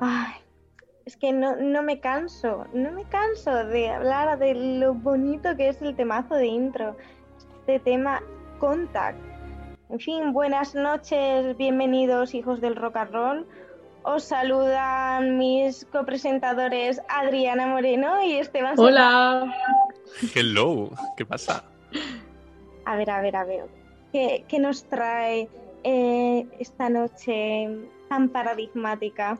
Ay, es que no me canso de hablar de lo bonito que es el temazo de intro, este tema Contact. En fin, buenas noches, bienvenidos hijos del rock and roll. Os saludan mis copresentadores Adriana Moreno y Esteban Hola. Serrano. Hello, ¿qué pasa? A ver. ¿Qué nos trae esta noche tan paradigmática?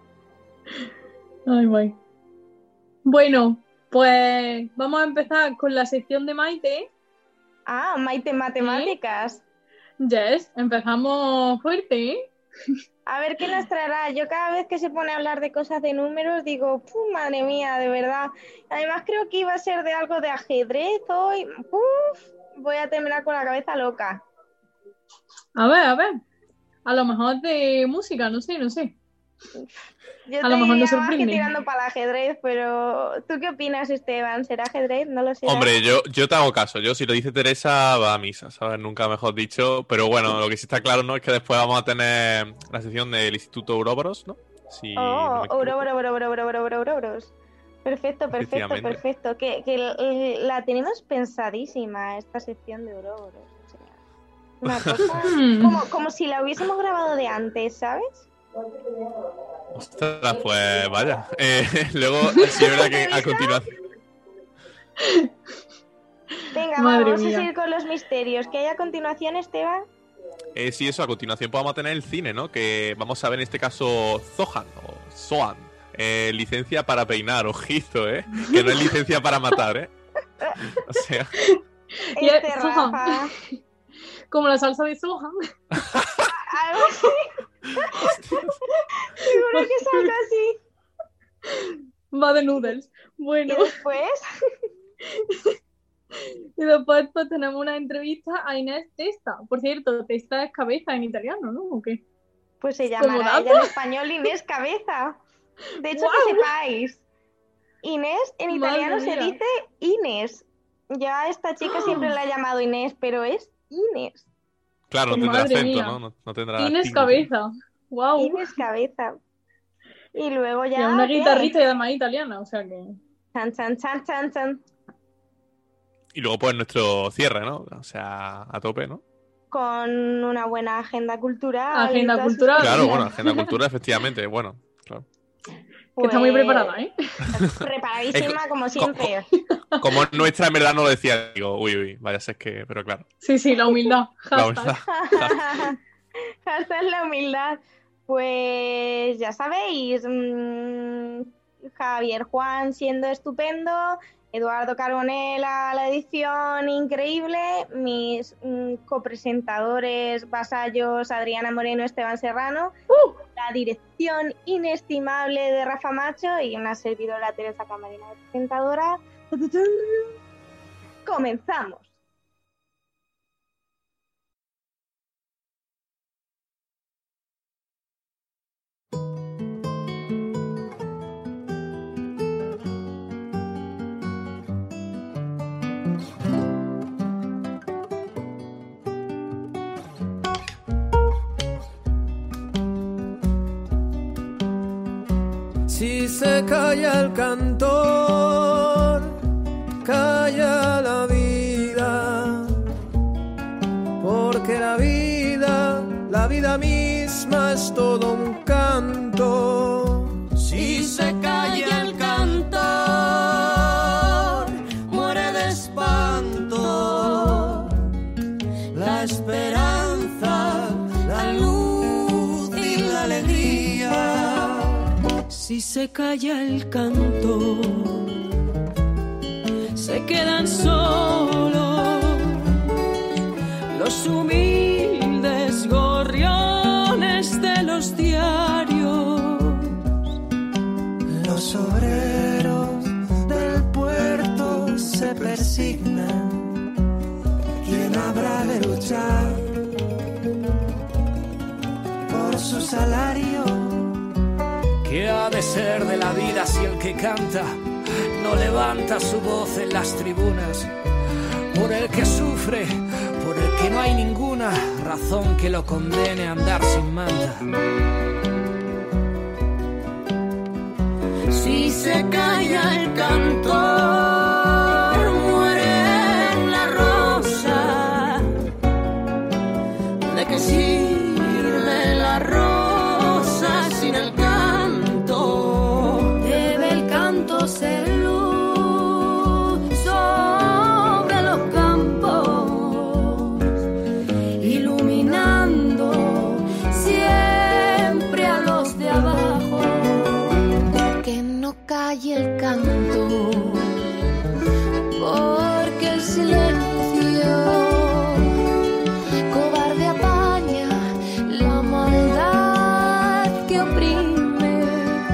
Ay, guay. Bueno, pues vamos a empezar con la sección de Maite. Ah, Maite Matemáticas. Yes, empezamos fuerte, ¿eh? A ver qué nos traerá. Yo cada vez que se pone a hablar de cosas de números digo, madre mía, de verdad. Además creo que iba a ser de algo de ajedrez hoy. Voy a terminar con la cabeza loca. A ver. A lo mejor de música, no sé. Yo A lo mejor nos más que sorprende. tirando para el ajedrez, pero ¿tú qué opinas, Esteban? ¿Será ajedrez? No lo sé. Hombre, yo te hago caso. Yo, si lo dice Teresa, va a misa, ¿sabes? Nunca mejor dicho. Pero bueno, lo que sí está claro, ¿no? Es que después vamos a tener la sección del Instituto Ouroboros, ¿no? Si no me equivoco. Ouroboros. Perfecto. Efectivamente. Que la tenemos pensadísima, esta sección de Ouroboros. O sea, una cosa como si la hubiésemos grabado de antes, ¿sabes? Ostras, pues vaya. Luego, sí es verdad que a continuación... Venga, Madre vamos mía. a seguir con los misterios. ¿Qué hay a continuación, Esteban? Sí, eso, a continuación pues vamos a tener el cine, ¿no? Que vamos a ver en este caso Zohan o Soan. Licencia para peinar, ojito, ¿eh? Que no es licencia para matar, ¿eh? O sea... Y es Rafa. Como la salsa de soja. Algo así. Seguro que es algo así. Va de noodles. ¿Y Bueno, después? y después pues, tenemos una entrevista a Inés Testa. Por cierto, Testa es cabeza en italiano, ¿no? ¿O qué? Pues se ¿Como llamará dato? ella en español Inés Cabeza. De hecho, ¡Guau! que sepáis, Inés en Madre italiano se mía. dice Inés. Ya a esta chica siempre la he llamado Inés, pero es Inés. Claro, no tendrá Madre acento, mía. ¿no? No tendrá Inés tilde. cabeza. Wow. Inés Cabeza. Y luego Y es ya, una ¿qué? guitarrista y además italiana, o sea que... Chan. Y luego pues nuestro cierre, ¿no? O sea, a tope, ¿no? Con una buena agenda cultural. Agenda y todas cultural. esas Claro, cosas. bueno, agenda cultura, efectivamente, bueno, claro. Que está muy Pues, preparada, ¿eh? Preparadísima como siempre. Como nuestra en verdad no lo decía, digo, uy, vaya a ser que, pero claro. Sí, la humildad. La Hashtag. verdad. Hashtag la humildad. Pues ya sabéis, Javier Juan siendo estupendo, Eduardo Carbonell a la edición increíble, mis copresentadores vasallos Adriana Moreno, Esteban Serrano, la dirección inestimable de Rafa Macho y una servidora Teresa Camarena presentadora. ¡Comenzamos! Si se calla el cantor, calla la vida, porque la vida misma es todo un canto. Si se calla el cantor, muere de espanto la esperanza, la luz y la alegría. Si se calla el canto, se quedan solos los humildes gorriones de los diarios. Los obreros del puerto se persignan. ¿Quién habrá de luchar por su salario? ¿Qué ha de ser de la vida si el que canta no levanta su voz en las tribunas? Por el que sufre, por el que no hay ninguna razón que lo condene a andar sin manta. se calla el cantor, muere la rosa. ¿De qué sirve la rosa sin el canto? Debe el canto ser luz sobre los campos, iluminando siempre a los de abajo. Que no calle el canto, porque el silencio cobarde apaña la maldad que oprime.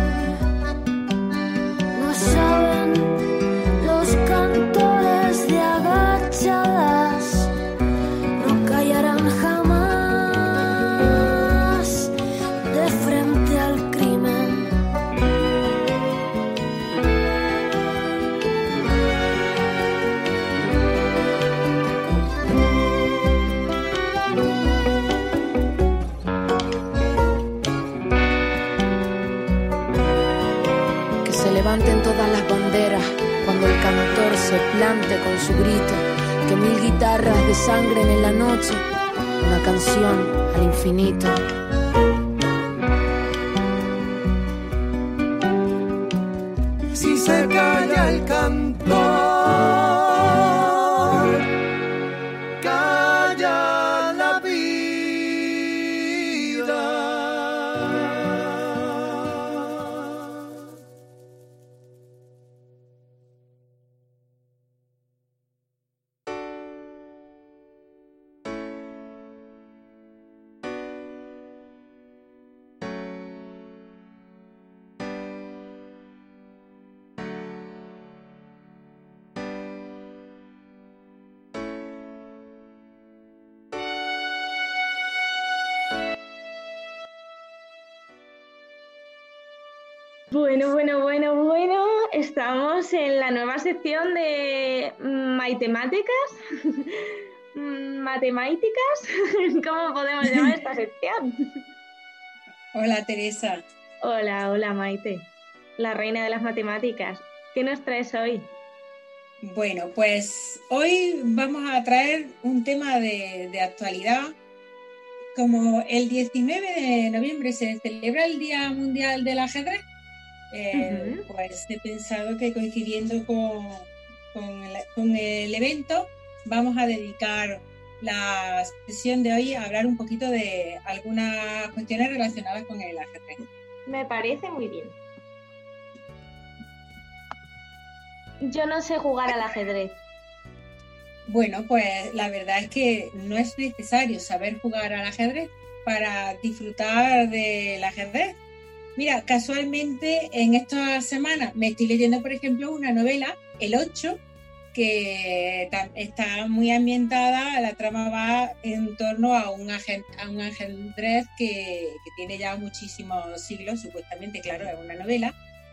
No saben los cantores de agachadas, no callarán jamás de frente al crimen. Que se levanten todas las banderas cuando el cantor se plante con su grito, que 1000 guitarras desangren en la noche una canción al infinito. Si se calla el cantor, calla la vida. Bueno, estamos en la nueva sección de matemáticas. Matemáticas, ¿cómo podemos llamar esta sección? Hola, Teresa. Hola, Maite, la reina de las matemáticas. ¿Qué nos traes hoy? Bueno, pues hoy vamos a traer un tema de actualidad. Como el 19 de noviembre se celebra el Día Mundial del Ajedrez, pues he pensado que coincidiendo con el evento vamos a dedicar la sesión de hoy a hablar un poquito de algunas cuestiones relacionadas con el ajedrez. Me parece muy bien. Yo no sé jugar al ajedrez. Bueno, pues la verdad es que no es necesario saber jugar al ajedrez para disfrutar del ajedrez. Mira, casualmente en estas semanas me estoy leyendo, por ejemplo, una novela, El 8, que está muy ambientada. La trama va en torno a un ajedrez que tiene ya muchísimos siglos, supuestamente, claro, es una novela.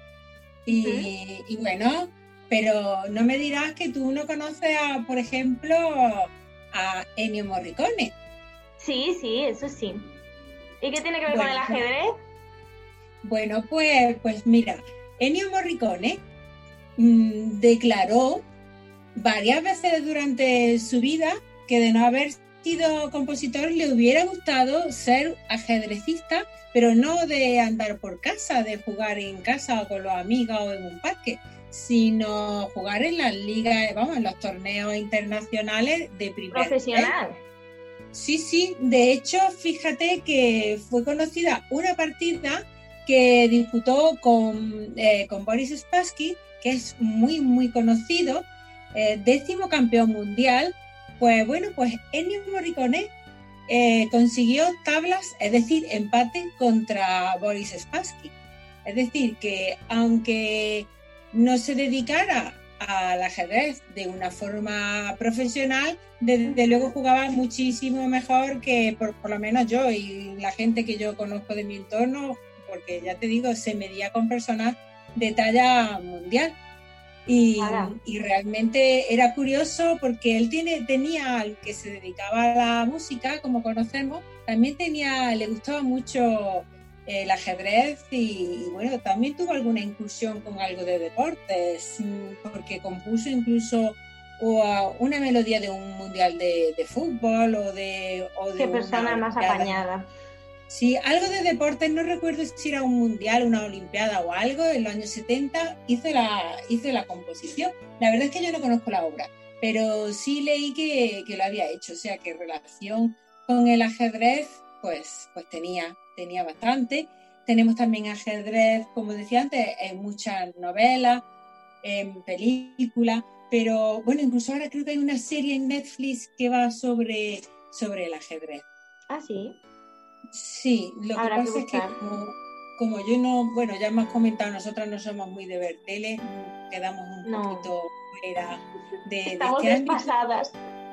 Y bueno, pero no me dirás que tú no conoces, por ejemplo, a Ennio Morricone. Sí, eso sí. ¿Y qué tiene que ver con el ajedrez? Bueno, pues mira, Ennio Morricone declaró varias veces durante su vida que de no haber sido compositor le hubiera gustado ser ajedrecista, pero no de andar por casa, de jugar en casa o con los amigos o en un parque, sino jugar en las ligas, en los torneos internacionales de primer profesional. Sí, de hecho, fíjate que fue conocida una partida que disputó con Boris Spassky, que es muy, muy conocido, 10º campeón mundial. Pues Ennio Morricone consiguió tablas, es decir, empate contra Boris Spassky. Es decir, que aunque no se dedicara al ajedrez de una forma profesional, desde luego jugaba muchísimo mejor que por lo menos yo y la gente que yo conozco de mi entorno, porque ya te digo, se medía con personas de talla mundial. Y realmente era curioso porque él tenía, al que se dedicaba a la música, como conocemos, también le gustaba mucho el ajedrez y bueno, también tuvo alguna incursión con algo de deportes, porque compuso incluso una melodía de un mundial de fútbol o de Qué persona más apañada. Sí, algo de deportes, no recuerdo si era un mundial, una olimpiada o algo, en los años 70 hizo la composición. La verdad es que yo no conozco la obra, pero sí leí que lo había hecho, o sea que relación con el ajedrez pues tenía bastante. Tenemos también ajedrez, como decía antes, en muchas novelas, en películas, pero bueno, incluso ahora creo que hay una serie en Netflix que va sobre el ajedrez. ¿Ah, sí? Sí, lo que pasa es que como yo no, bueno, ya me has comentado, nosotras no somos muy de ver tele, quedamos un poquito fuera de estamos este desfasadas.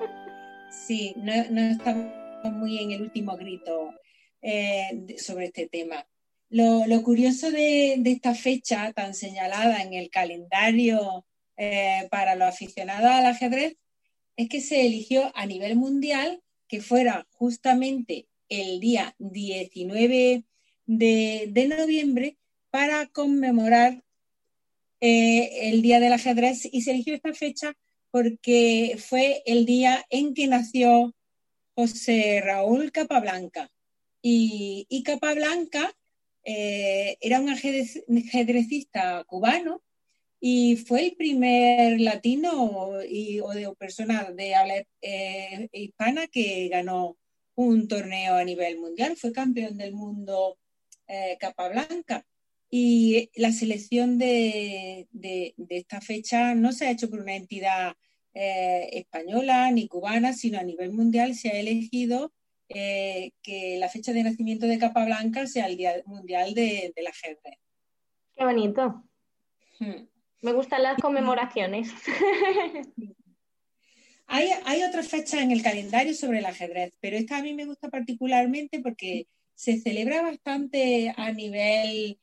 Sí, no estamos muy en el último grito sobre este tema. Lo curioso de esta fecha tan señalada en el calendario para los aficionados al ajedrez es que se eligió a nivel mundial que fuera justamente el día 19 de noviembre para conmemorar el Día del Ajedrez, y se eligió esta fecha porque fue el día en que nació José Raúl Capablanca. Y Capablanca era un ajedrecista cubano y fue el primer latino o de persona de habla hispana que ganó un torneo a nivel mundial. Fue campeón del mundo Capablanca. Y la selección de esta fecha no se ha hecho por una entidad española ni cubana, sino a nivel mundial se ha elegido que la fecha de nacimiento de Capablanca sea el Día Mundial del Ajedrez. Qué bonito. Me gustan las conmemoraciones. Hay otras fechas en el calendario sobre el ajedrez, pero esta a mí me gusta particularmente porque se celebra bastante a nivel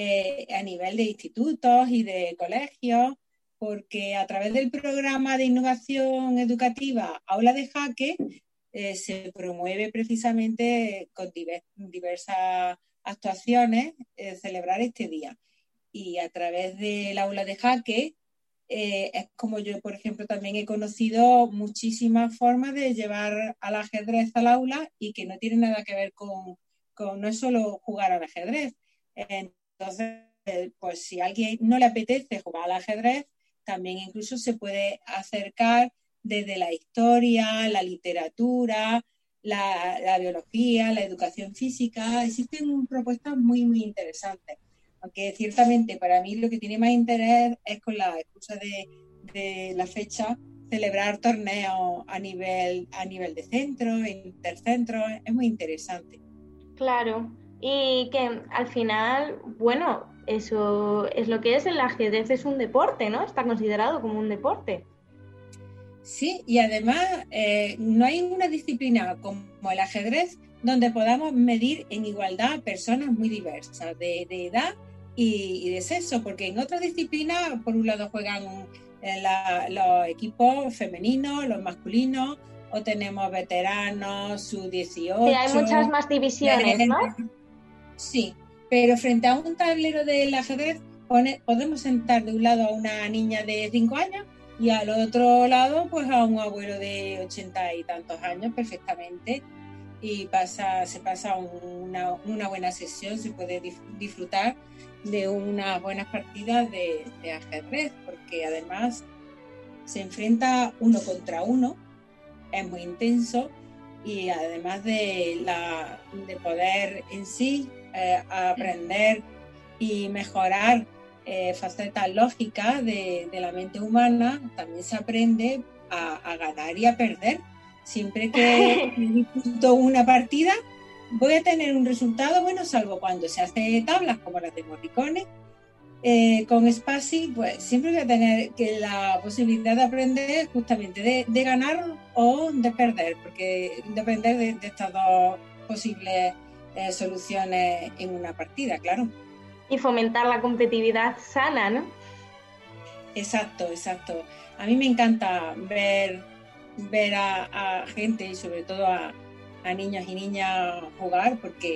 de institutos y de colegios, porque a través del programa de innovación educativa Aula de Jaque se promueve precisamente con diversas actuaciones celebrar este día. Y a través del Aula de Jaque es como yo, por ejemplo, también he conocido muchísimas formas de llevar al ajedrez al aula y que no tiene nada que ver con no es solo jugar al ajedrez. Entonces, pues si a alguien no le apetece jugar al ajedrez, también incluso se puede acercar desde la historia, la literatura, la biología, la educación física. Existen propuestas muy, muy interesantes. Aunque ciertamente para mí lo que tiene más interés es con la excusa de la fecha celebrar torneos a nivel de centro, intercentro, es muy interesante. Claro, y que al final, bueno, eso es lo que es el ajedrez, es un deporte, ¿no? Está considerado como un deporte. Sí, y además no hay una disciplina como el ajedrez donde podamos medir en igualdad a personas muy diversas de edad y de sexo, porque en otras disciplinas, por un lado, juegan los equipos femeninos, los masculinos, o tenemos veteranos, sub-18. Sí, hay muchas más divisiones, ¿no? Sí, pero frente a un tablero del ajedrez podemos sentar de un lado a una niña de 5 años y al otro lado pues a un abuelo de 80 y tantos años perfectamente, y se pasa una buena sesión, se puede disfrutar de unas buenas partidas de ajedrez, porque además se enfrenta uno contra uno, es muy intenso, y además de poder en sí aprender y mejorar facetas lógicas de la mente humana, también se aprende a ganar y a perder. Siempre que disputo una partida voy a tener un resultado bueno, salvo cuando se hace tablas como las de Morricone. Con Spassky, pues siempre voy a tener la posibilidad de aprender justamente de ganar o de perder, porque depender de estas dos posibles soluciones en una partida, claro. Y fomentar la competitividad sana, ¿no? Exacto. A mí me encanta ver a gente y sobre todo a niños y niñas jugar, porque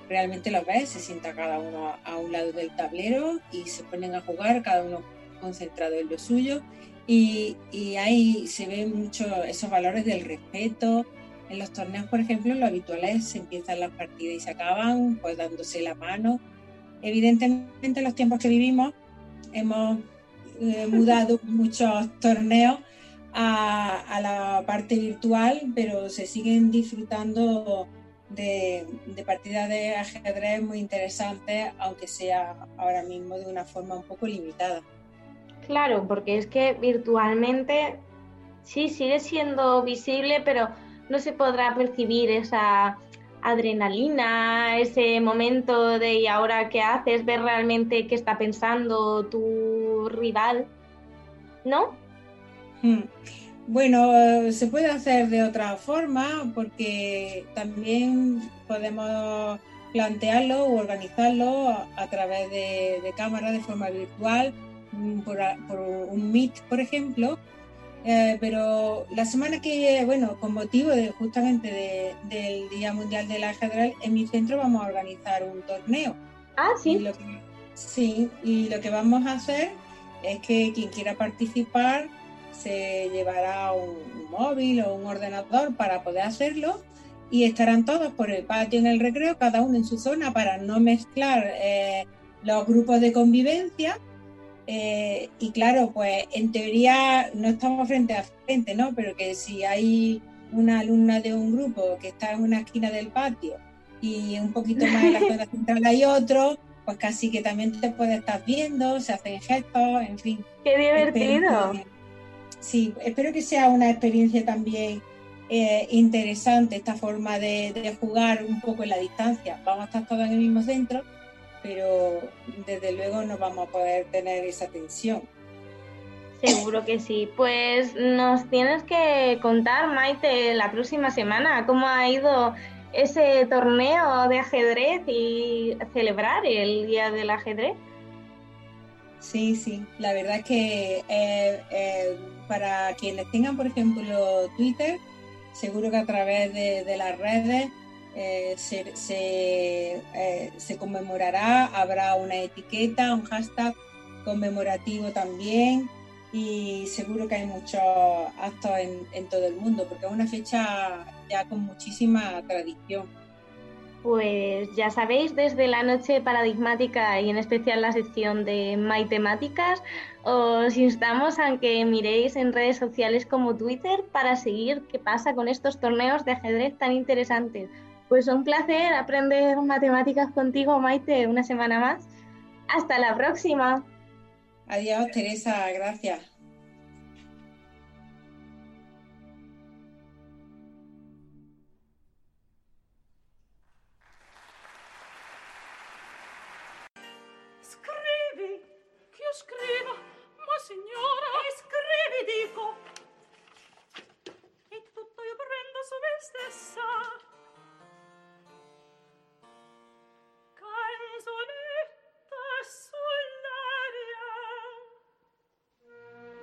realmente los ves, se sienta cada uno a un lado del tablero y se ponen a jugar, cada uno concentrado en lo suyo, y ahí se ven mucho esos valores del respeto. En los torneos, por ejemplo, lo habitual es se empiezan las partidas y se acaban pues dándose la mano. Evidentemente, en los tiempos que vivimos hemos mudado muchos torneos a la parte virtual, pero se siguen disfrutando de partidas de ajedrez muy interesantes, aunque sea ahora mismo de una forma un poco limitada. Claro, porque es que virtualmente sí sigue siendo visible, pero no se podrá percibir esa adrenalina, ese momento de ¿y ahora qué haces? Ver realmente qué está pensando tu rival, ¿no? Bueno, se puede hacer de otra forma porque también podemos plantearlo o organizarlo a través de cámara de forma virtual, por un Meet, por ejemplo. Pero la semana que, bueno, con motivo justamente del Día Mundial del Ajedrez, en mi centro vamos a organizar un torneo. Ah, sí. Y lo que vamos a hacer es que quien quiera participar se llevará un móvil o un ordenador para poder hacerlo, y estarán todos por el patio en el recreo, cada uno en su zona, para no mezclar los grupos de convivencia. Y claro, pues en teoría no estamos frente a frente, ¿no? Pero que si hay una alumna de un grupo que está en una esquina del patio y un poquito más en la zona central hay otro, pues casi que también te puedes estar viendo, se hacen gestos, en fin. ¡Qué divertido! Espero que sea una experiencia también interesante, esta forma de jugar un poco en la distancia. Vamos a estar todos en el mismo centro, pero desde luego no vamos a poder tener esa tensión. Seguro que sí. Pues nos tienes que contar, Maite, la próxima semana cómo ha ido ese torneo de ajedrez y celebrar el Día del Ajedrez. Sí, la verdad es que para quienes tengan, por ejemplo, Twitter, seguro que a través de las redes se conmemorará, habrá una etiqueta, un hashtag conmemorativo también, y seguro que hay muchos actos en todo el mundo, porque es una fecha ya con muchísima tradición. Pues ya sabéis, desde la noche paradigmática y en especial la sección de Maitemáticas, os instamos a que miréis en redes sociales como Twitter para seguir qué pasa con estos torneos de ajedrez tan interesantes. Pues un placer aprender matemáticas contigo, Maite, una semana más. Hasta la próxima. Adiós, Teresa, gracias. Scrivi, che io scriva, ma signora, e scrivi dico, e tutto io prendo su me stessa. Canzonetta sull'aria.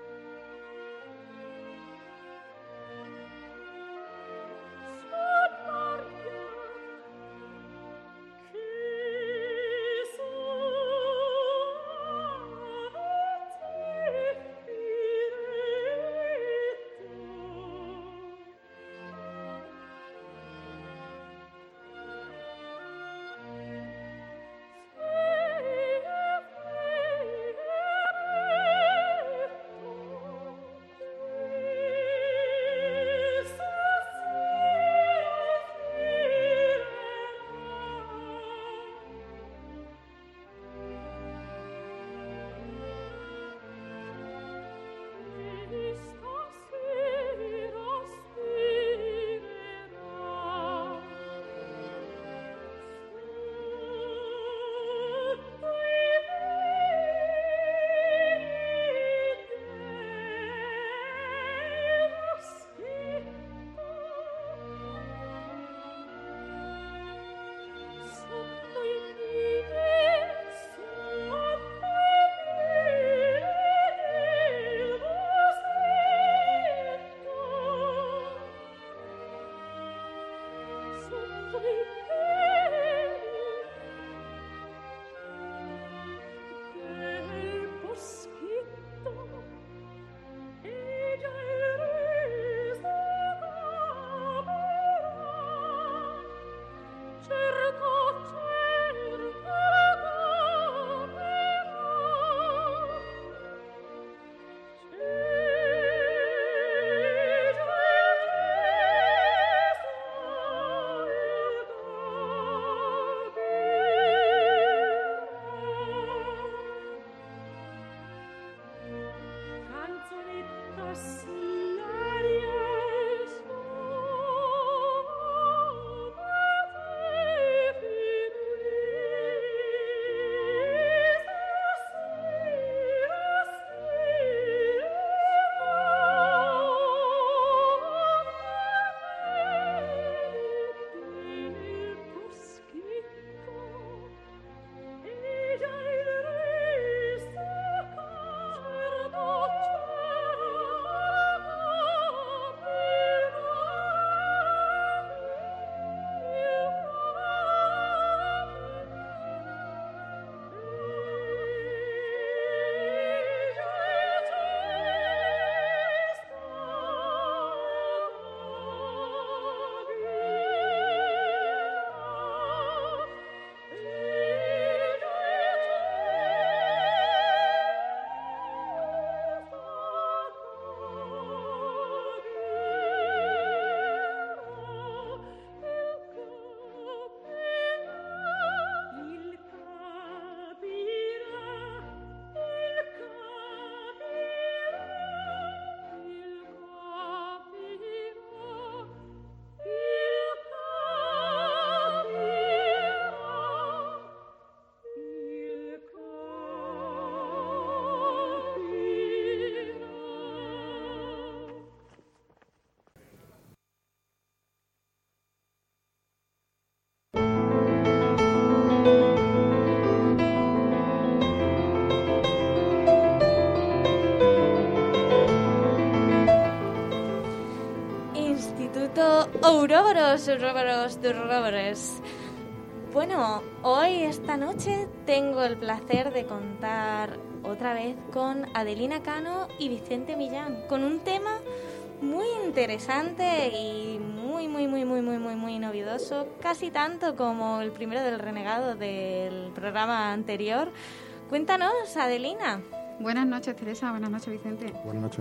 Ouroboros. Bueno, hoy, esta noche, tengo el placer de contar otra vez con Adelina Cano y Vicente Millán, con un tema muy interesante y muy novedoso, casi tanto como el primero del renegado del programa anterior. Cuéntanos, Adelina. Buenas noches, Teresa. Buenas noches, Vicente. Buenas noches.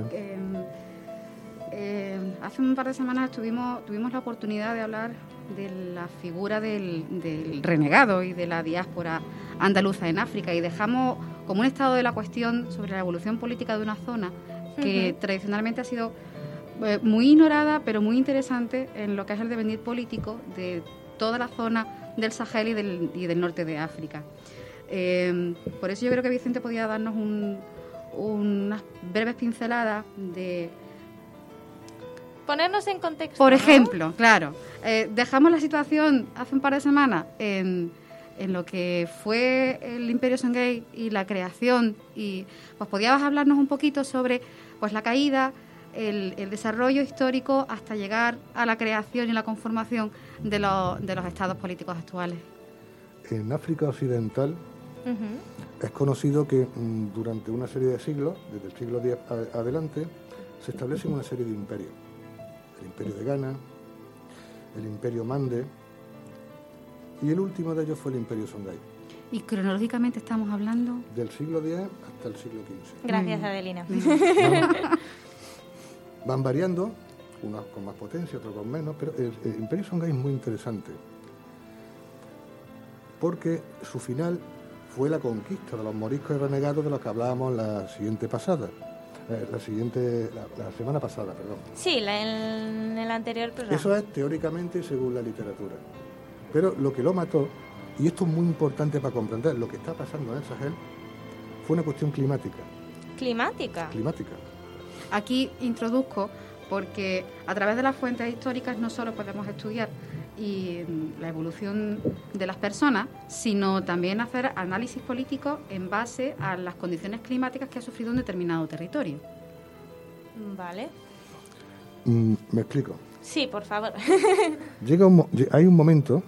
Hace un par de semanas tuvimos la oportunidad de hablar de la figura del renegado y de la diáspora andaluza en África, y dejamos como un estado de la cuestión sobre la evolución política de una zona que tradicionalmente ha sido muy ignorada, pero muy interesante en lo que es el devenir político de toda la zona del Sahel y del norte de África. Por eso yo creo que Vicente podía darnos unas breves pinceladas de... Ponernos en contexto. Por ¿no? ejemplo, claro, dejamos la situación hace un par de semanas en lo que fue el Imperio Songhai y la creación, y pues podías hablarnos un poquito sobre pues la caída, el desarrollo histórico hasta llegar a la creación y la conformación de los estados políticos actuales. En África Occidental es conocido que durante una serie de siglos, desde el siglo X adelante, se establecen una serie de imperios. El imperio de Ghana, el imperio Mande, y el último de ellos fue el imperio Songhai. ¿Y cronológicamente estamos hablando? Del siglo X hasta el siglo XV. Gracias, Adelina. Van variando, unos con más potencia, otros con menos, pero el imperio Songhai es muy interesante, porque su final fue la conquista de los moriscos y renegados de los que hablábamos la semana pasada, perdón. Sí, en el anterior programa. Eso es teóricamente según la literatura. Pero lo que lo mató, y esto es muy importante para comprender lo que está pasando en el Sahel, fue una cuestión climática. ¿Climática? Climática. Aquí introduzco, porque a través de las fuentes históricas no solo podemos estudiar la evolución de las personas, sino también hacer análisis políticos en base a las condiciones climáticas que ha sufrido un determinado territorio. Vale. ¿Me explico? Sí, por favor. Hay un momento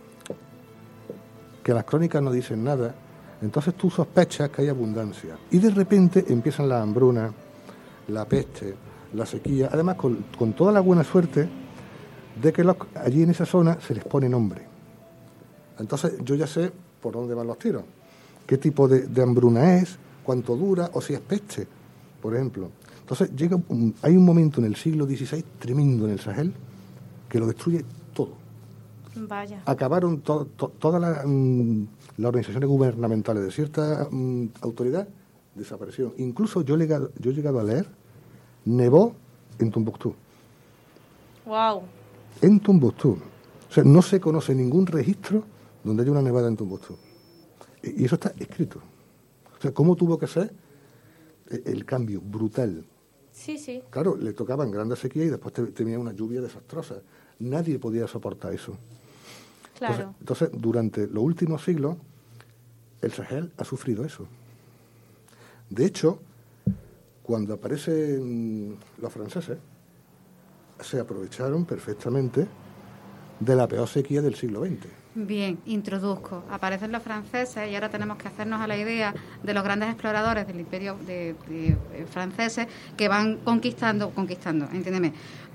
que las crónicas no dicen nada, entonces tú sospechas que hay abundancia, y de repente empiezan las hambrunas, la peste, la sequía, además con toda la buena suerte de que allí en esa zona se les pone nombre. Entonces yo ya sé por dónde van los tiros, qué tipo de hambruna es, cuánto dura, o si es peste, por ejemplo. Entonces hay un momento en el siglo XVI tremendo en el Sahel que lo destruye todo. Vaya. Acabaron todas las organizaciones gubernamentales de cierta autoridad, desaparecieron. Incluso yo he llegado a leer, nevó en Tombuctú. Wow. En Tombuctú. O sea, no se conoce ningún registro donde haya una nevada en Tombuctú. Y eso está escrito. O sea, ¿cómo tuvo que ser el cambio brutal? Sí, sí. Claro, le tocaban grandes sequías y después tenía una lluvia desastrosa. Nadie podía soportar eso. Claro. Entonces, durante los últimos siglos, el Sahel ha sufrido eso. De hecho, cuando aparecen los franceses, se aprovecharon perfectamente de la peor sequía del siglo XX. Bien, introduzco. Aparecen los franceses y ahora tenemos que hacernos a la idea de los grandes exploradores del imperio de franceses que van conquistando, entiéndeme,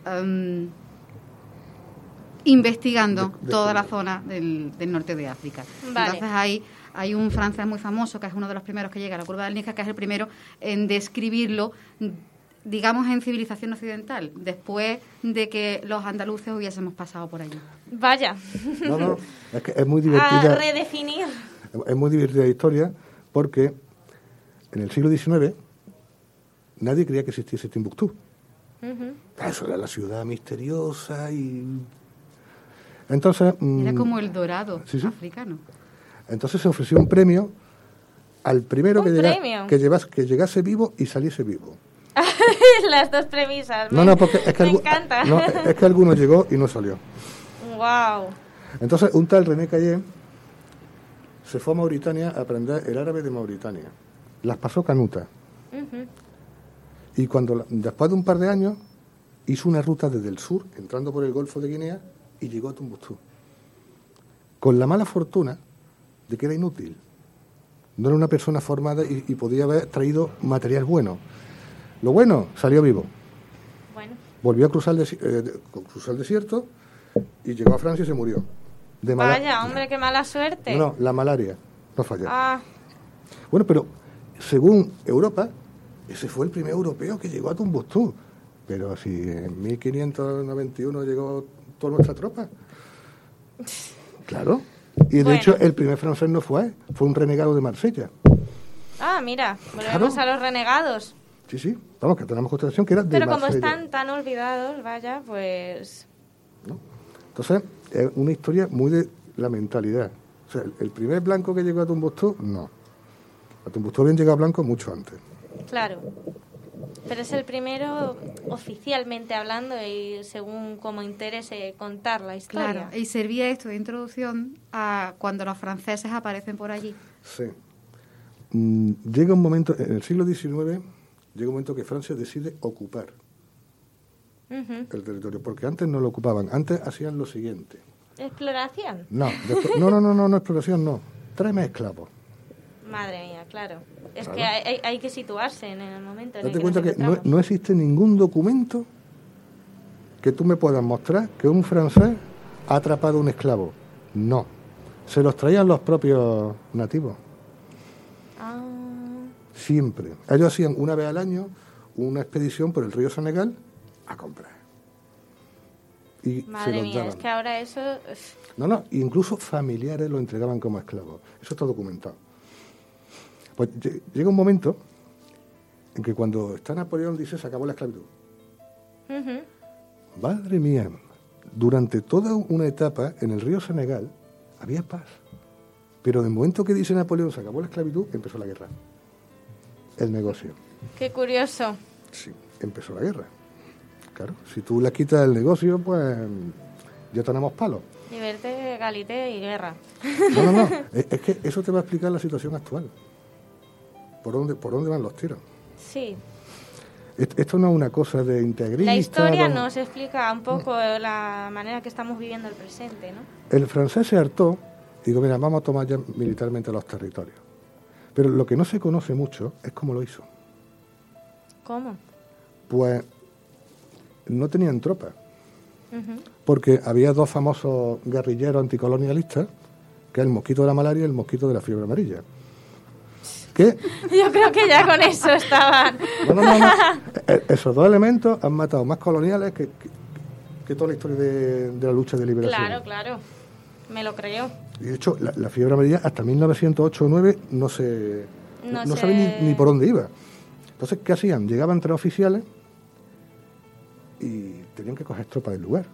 investigando toda la zona del norte de África. Vale. Entonces hay un francés muy famoso que es uno de los primeros que llega a la curva del Níger, que es el primero en describirlo, digamos, en civilización occidental, después de que los andaluces hubiésemos pasado por allí. Vaya. No, es que es muy divertida. A redefinir. Es muy divertida la historia porque en el siglo XIX nadie creía que existiese Timbuktu. Eso era la ciudad misteriosa y... Entonces... Era como el dorado africano. Entonces se ofreció un premio al primero que llegase vivo y saliese vivo. Las dos premisas. Porque es que me encanta. Es que alguno llegó y no salió. Wow. Entonces un tal René Caillé se fue a Mauritania a aprender el árabe de Mauritania. Las pasó canuta. Y después de un par de años hizo una ruta desde el sur, entrando por el Golfo de Guinea, y llegó a Tombuctú. Con la mala fortuna de que era inútil. No era una persona formada y podía haber traído material bueno. Lo bueno, salió vivo. Bueno. Volvió a cruzar el desierto y llegó a Francia y se murió. Vaya, hombre, qué mala suerte. No, la malaria. No falló. Ah. Bueno, pero según Europa, ese fue el primer europeo que llegó a Tombuctú. Pero si en 1591 llegó toda nuestra tropa. Claro. Y de hecho, el primer francés no fue un renegado de Marsella. Ah, mira, volvemos a los renegados. Sí. Vamos, que tenemos constatación que era de Pero Marsella. como están tan olvidados, vaya, pues... ¿No? Entonces, es una historia muy de la mentalidad. O sea, el primer blanco que llegó a Tombuctú, no. A Tombuctú habían llegado blancos mucho antes. Claro. Pero es el primero oficialmente hablando y según como interese contar la historia. Claro, y servía esto de introducción a cuando los franceses aparecen por allí. Sí. Llega un momento, en el siglo XIX, llega un momento que Francia decide ocupar el territorio, porque antes no lo ocupaban, antes hacían lo siguiente. ¿Exploración? No, no, exploración no. Tráeme esclavos. Madre mía, claro. Es que hay que situarse en el momento en el Date que cuenta nos que encontramos. no existe ningún documento que tú me puedas mostrar que un francés ha atrapado a un esclavo. No. Se los traían los propios nativos. Ah. Siempre. Ellos hacían una vez al año una expedición por el río Senegal a comprar. Y Madre se los mía, daban. es que ahora eso... No, incluso familiares lo entregaban como esclavos. Eso está documentado. Pues llega un momento en que cuando está Napoleón dice se acabó la esclavitud. Madre mía, durante toda una etapa en el río Senegal había paz. Pero en el momento que dice Napoleón se acabó la esclavitud, empezó la guerra. El negocio. Qué curioso. Sí, empezó la guerra. Claro, si tú le quitas el negocio, pues ya tenemos palos. Liberté, égalité y guerra. No. Es que eso te va a explicar la situación actual. ¿Por dónde van los tiros? Sí. Esto no es una cosa de integrista. La historia nos explica un poco la manera que estamos viviendo el presente, ¿no? El francés se hartó y digo, mira, vamos a tomar ya militarmente los territorios. Pero lo que no se conoce mucho es cómo lo hizo. ¿Cómo? Pues no tenían tropas. Porque había dos famosos guerrilleros anticolonialistas, que es el mosquito de la malaria y el mosquito de la fiebre amarilla. ¿Qué? Yo creo que ya con eso estaban. No. Esos dos elementos han matado más coloniales que toda la historia de la lucha de liberación. Claro. Me lo creo. Y de hecho, la fiebre amarilla hasta 1908 o 9 no sabe ni por dónde iba. Entonces, ¿qué hacían? Llegaban 3 oficiales y tenían que coger tropas del lugar.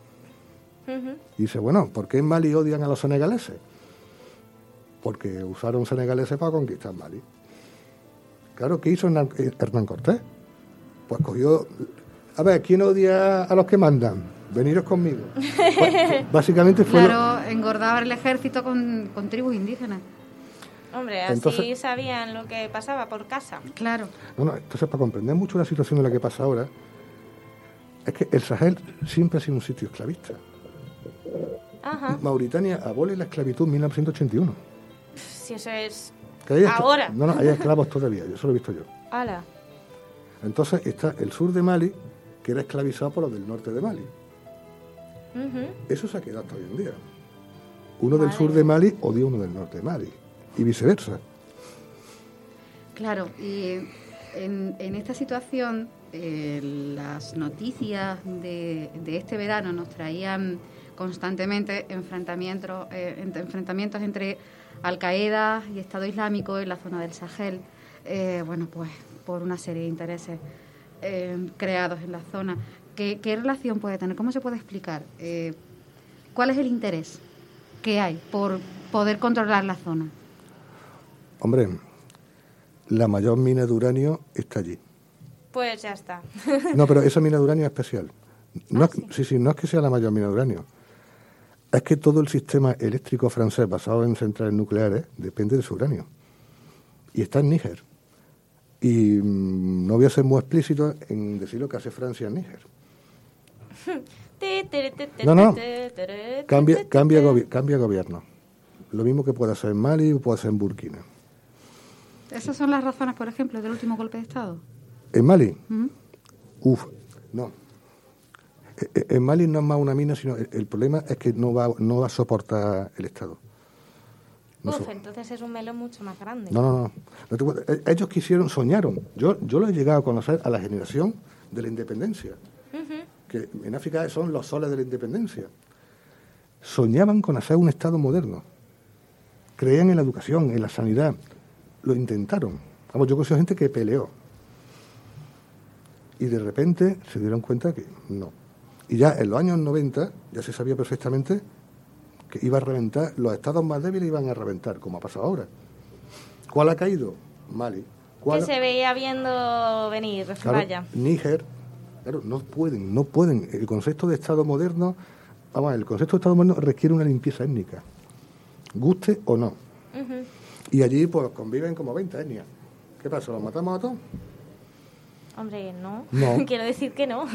Y dice, bueno, ¿por qué en Mali odian a los senegaleses? Porque usaron senegaleses para conquistar Mali. Claro, ¿qué hizo Hernán Cortés? Pues cogió... A ver, ¿quién odia a los que mandan? Veniros conmigo. Pues, básicamente fue... Claro, engordaba el ejército con tribus indígenas. Hombre, así entonces, sabían lo que pasaba por casa. Claro. Entonces, para comprender mucho la situación de la que pasa ahora, es que el Sahel siempre ha sido un sitio esclavista. Ajá. Mauritania abole la esclavitud en 1981. Si eso es ahora. No, hay esclavos todavía, eso lo he visto yo. ¡Hala! Entonces está el sur de Mali, que era esclavizado por los del norte de Mali. Eso se ha quedado hasta hoy en día. Uno del sur de Mali odia a uno del norte de Mali, y viceversa. Claro, y en esta situación, las noticias de este verano nos traían constantemente enfrentamientos entre Al-Qaeda y Estado Islámico en la zona del Sahel, pues por una serie de intereses creados en la zona. ¿Qué relación puede tener? ¿Cómo se puede explicar? ¿Cuál es el interés que hay por poder controlar la zona? Hombre, la mayor mina de uranio está allí. Pues ya está. No, pero esa mina de uranio es especial. No es que sea la mayor mina de uranio. Es que todo el sistema eléctrico francés basado en centrales nucleares depende de su uranio. Y está en Níger. Y no voy a ser muy explícito en decir lo que hace Francia en Níger. No. Cambia gobierno. Lo mismo que puede ser en Mali o puede ser en Burkina. ¿Esas son las razones, por ejemplo, del último golpe de Estado? ¿En Mali? No. En Mali no es más una mina, sino el problema es que no va a soportar el Estado. Entonces es un melón mucho más grande. No. Ellos soñaron. Yo lo he llegado a conocer a la generación de la independencia, que en África son los soles de la independencia. Soñaban con hacer un Estado moderno. Creían en la educación, en la sanidad. Lo intentaron. Yo conozco gente que peleó. Y de repente se dieron cuenta que no. Y ya en los años 90 ya se sabía perfectamente que iba a reventar, los estados más débiles iban a reventar, como ha pasado ahora. ¿Cuál ha caído? Mali. Que se veía viendo venir, claro, vaya. Níger. Claro, no pueden. El concepto de Estado moderno, el concepto de Estado moderno requiere una limpieza étnica, guste o no. Y allí pues conviven como 20 etnias. ¿Qué pasa? ¿Los matamos a todos? Hombre, no. Quiero decir que no.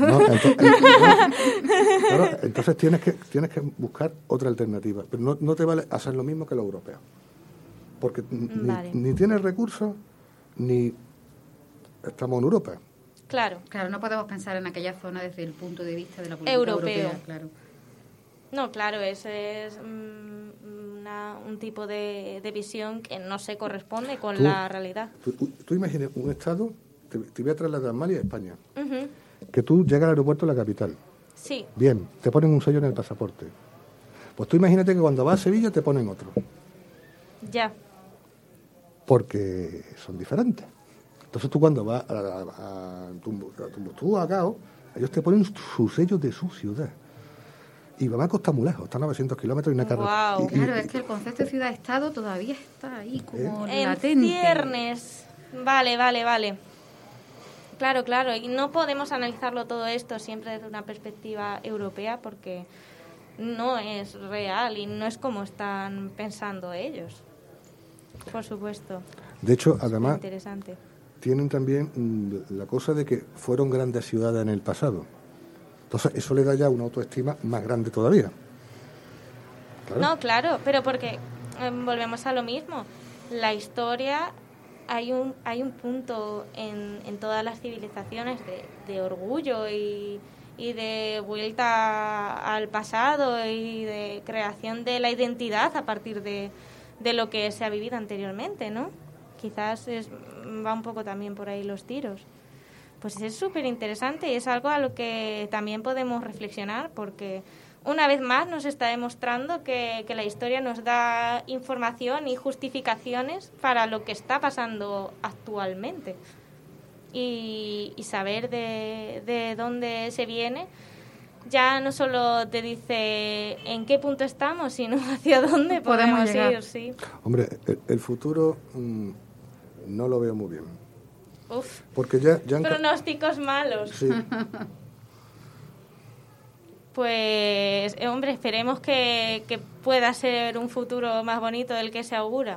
Entonces tienes que buscar otra alternativa. Pero no te vale hacer lo mismo que los europeos. Porque ni tienes recursos, ni estamos en Europa. Claro, no podemos pensar en aquella zona desde el punto de vista de la política europea. Claro. No, claro, ese es un tipo de visión que no se corresponde con la realidad. Tú imaginas un Estado, te voy a trasladar a Mali a España, que tú llegas al aeropuerto de la capital. Sí. Bien, te ponen un sello en el pasaporte. Pues tú imagínate que cuando vas a Sevilla te ponen otro. Ya. Porque son diferentes. Entonces tú cuando vas a Tombuctú, a Gao, ellos te ponen sus sellos de su ciudad. Y Bamako está muy lejos, está a 900 kilómetros y una carretera. Wow. Claro, es que el concepto de ciudad-estado todavía está ahí como en latente. ciernes. Vale. Claro. Y no podemos analizarlo todo esto siempre desde una perspectiva europea porque no es real y no es como están pensando ellos. Por supuesto. De hecho, además, interesante. Tienen también la cosa de que fueron grandes ciudades en el pasado. Entonces, eso le da ya una autoestima más grande todavía. ¿Claro? No, claro, pero porque volvemos a lo mismo. La historia, hay un punto en todas las civilizaciones de orgullo y de vuelta al pasado y de creación de la identidad a partir de lo que se ha vivido anteriormente, ¿no? Quizás va un poco también por ahí los tiros. Pues es súper interesante y es algo a lo que también podemos reflexionar porque una vez más nos está demostrando que la historia nos da información y justificaciones para lo que está pasando actualmente. Y saber de dónde se viene ya no solo te dice en qué punto estamos, sino hacia dónde podemos ir. Sí. Hombre, el futuro no lo veo muy bien. Uf, porque ya pronósticos malos. Sí. Pues, hombre, esperemos que pueda ser un futuro más bonito del que se augura.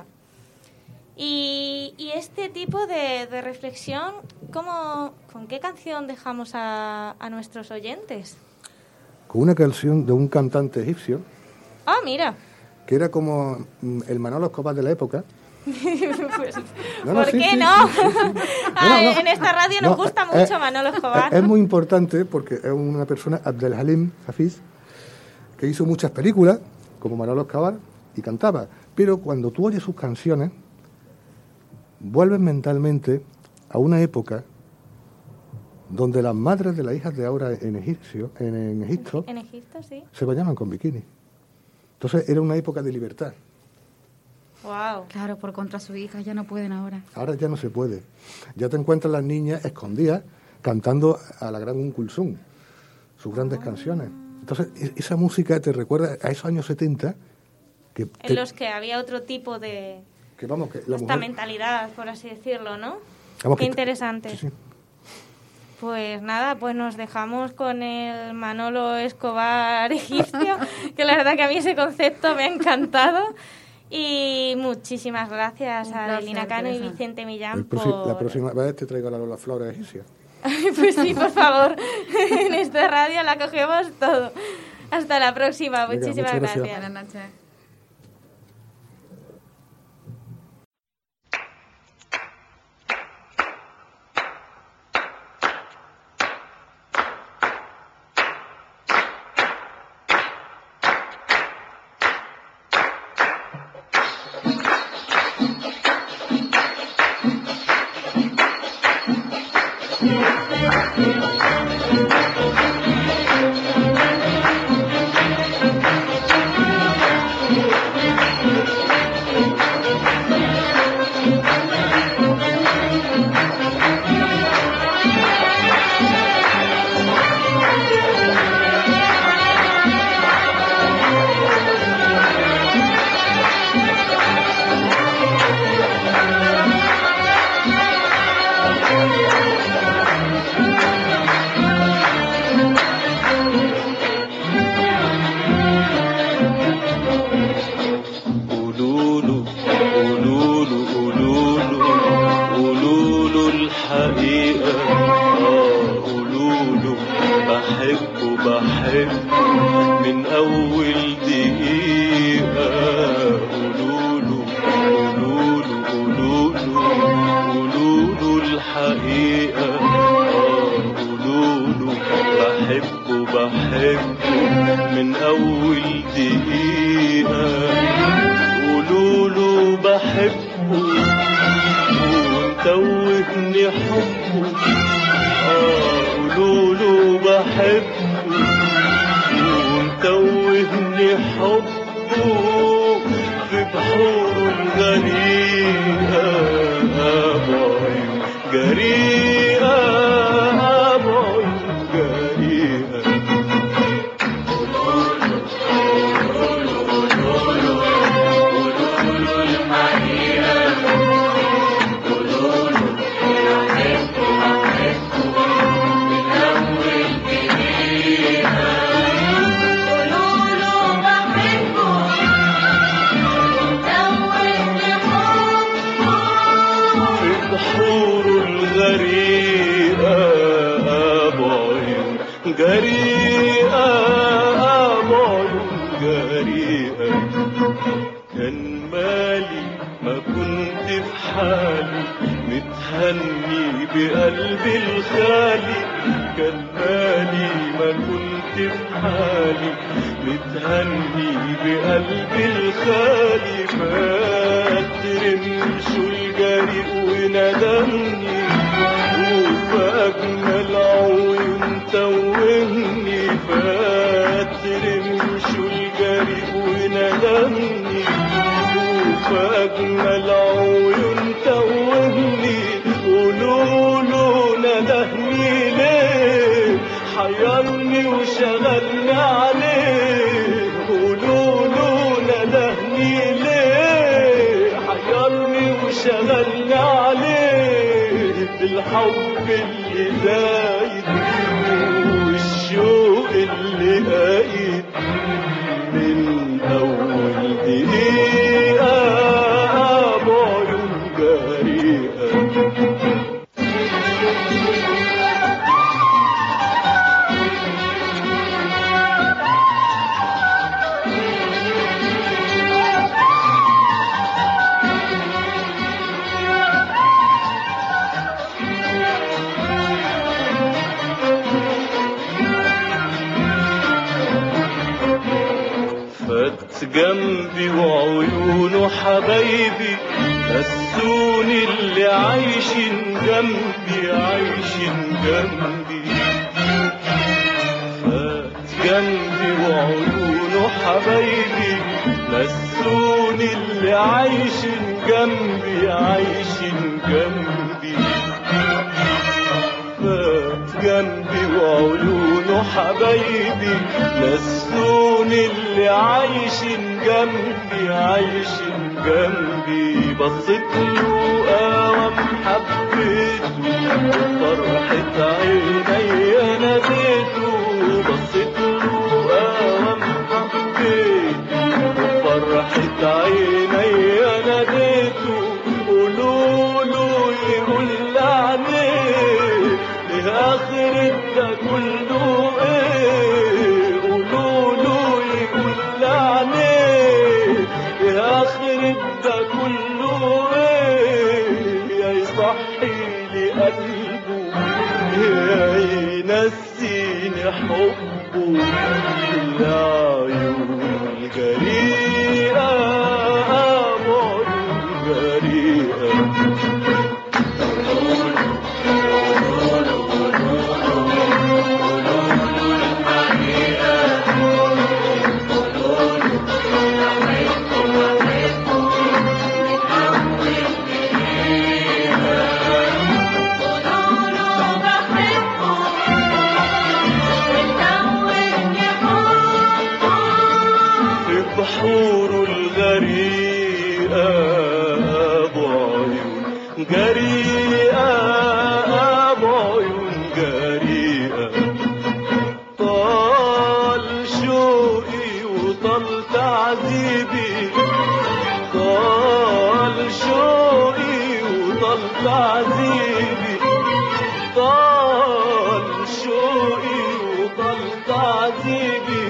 Y este tipo de reflexión, ¿con qué canción dejamos a nuestros oyentes? Con una canción de un cantante egipcio. Ah, mira. Que era como el Manolo Escobar de la época. Pues, ¿por qué no? En esta radio nos gusta mucho Manolo Escobar. Es muy importante porque es una persona, Abdel Halim Hafiz, que hizo muchas películas, como Manolo Escobar, y cantaba. Pero cuando tú oyes sus canciones, vuelves mentalmente a una época donde las madres de las hijas de ahora en Egipto sí, se bañaban con bikini. Entonces era una época de libertad. Wow. Claro, por contra sus hijas ya no pueden ahora. Ahora ya no se puede. Ya te encuentras las niñas escondidas cantando a la gran Kulthum sus grandes canciones. Entonces esa música te recuerda a esos años 70 en los que había otro tipo de esta mentalidad, por así decirlo, ¿no? Qué interesante. Sí. Pues nada, pues nos dejamos con el Manolo Escobar egipcio, que la verdad que a mí ese concepto me ha encantado. Y muchísimas gracias a Adelina Cano y Vicente Millán La próxima vez te traigo la Lola Flores egipcia. Pues sí, por favor. En esta radio la cogemos todo. Hasta la próxima. Venga, Muchísimas muchas gracias. gracias. Buenas noches. جنبي وعيونه حبايبي نسوني اللي عايشين جنبي عايشين جنبي فات جنبي وعيونه حبايبي نسوني اللي عايشين جنبي عايشين جنبي فات جنبي وعيونه حبايبي نسوني اللي عايشين جنبي عايشين جنبي بصيت له قوام حبيته وفرحة عيني ناديته بصيت له قوام حبيته وفرحة عيني ناديته قولوا له يقول عليه يضحي لقلبه ينسيني حبه العيون الجريئة بعيون جريئة بحور الغريقة بعيون جريئة بعيون جريئة طال شوقي وطال تعذيبي طال شوقي وطال تعذيبي طال شوقي وطال تعذيبي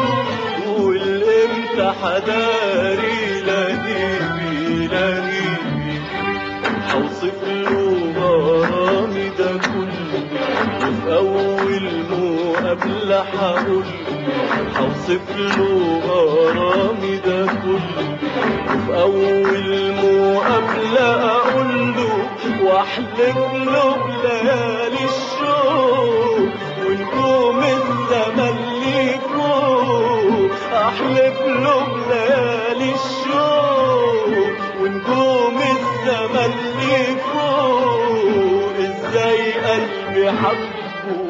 حداري لهيبي لهيبي حوصف له غرامي ده كله وفي أول مقابلة هقول حوصف له غرامي ده كله وفي أول مقابلة أقول له وأحلف له بليالي الشوق ونجوم الزمن لي فوق أحلف له بليالي الشوق ونجوم الزمن لي فوق إزاي قلبي حبه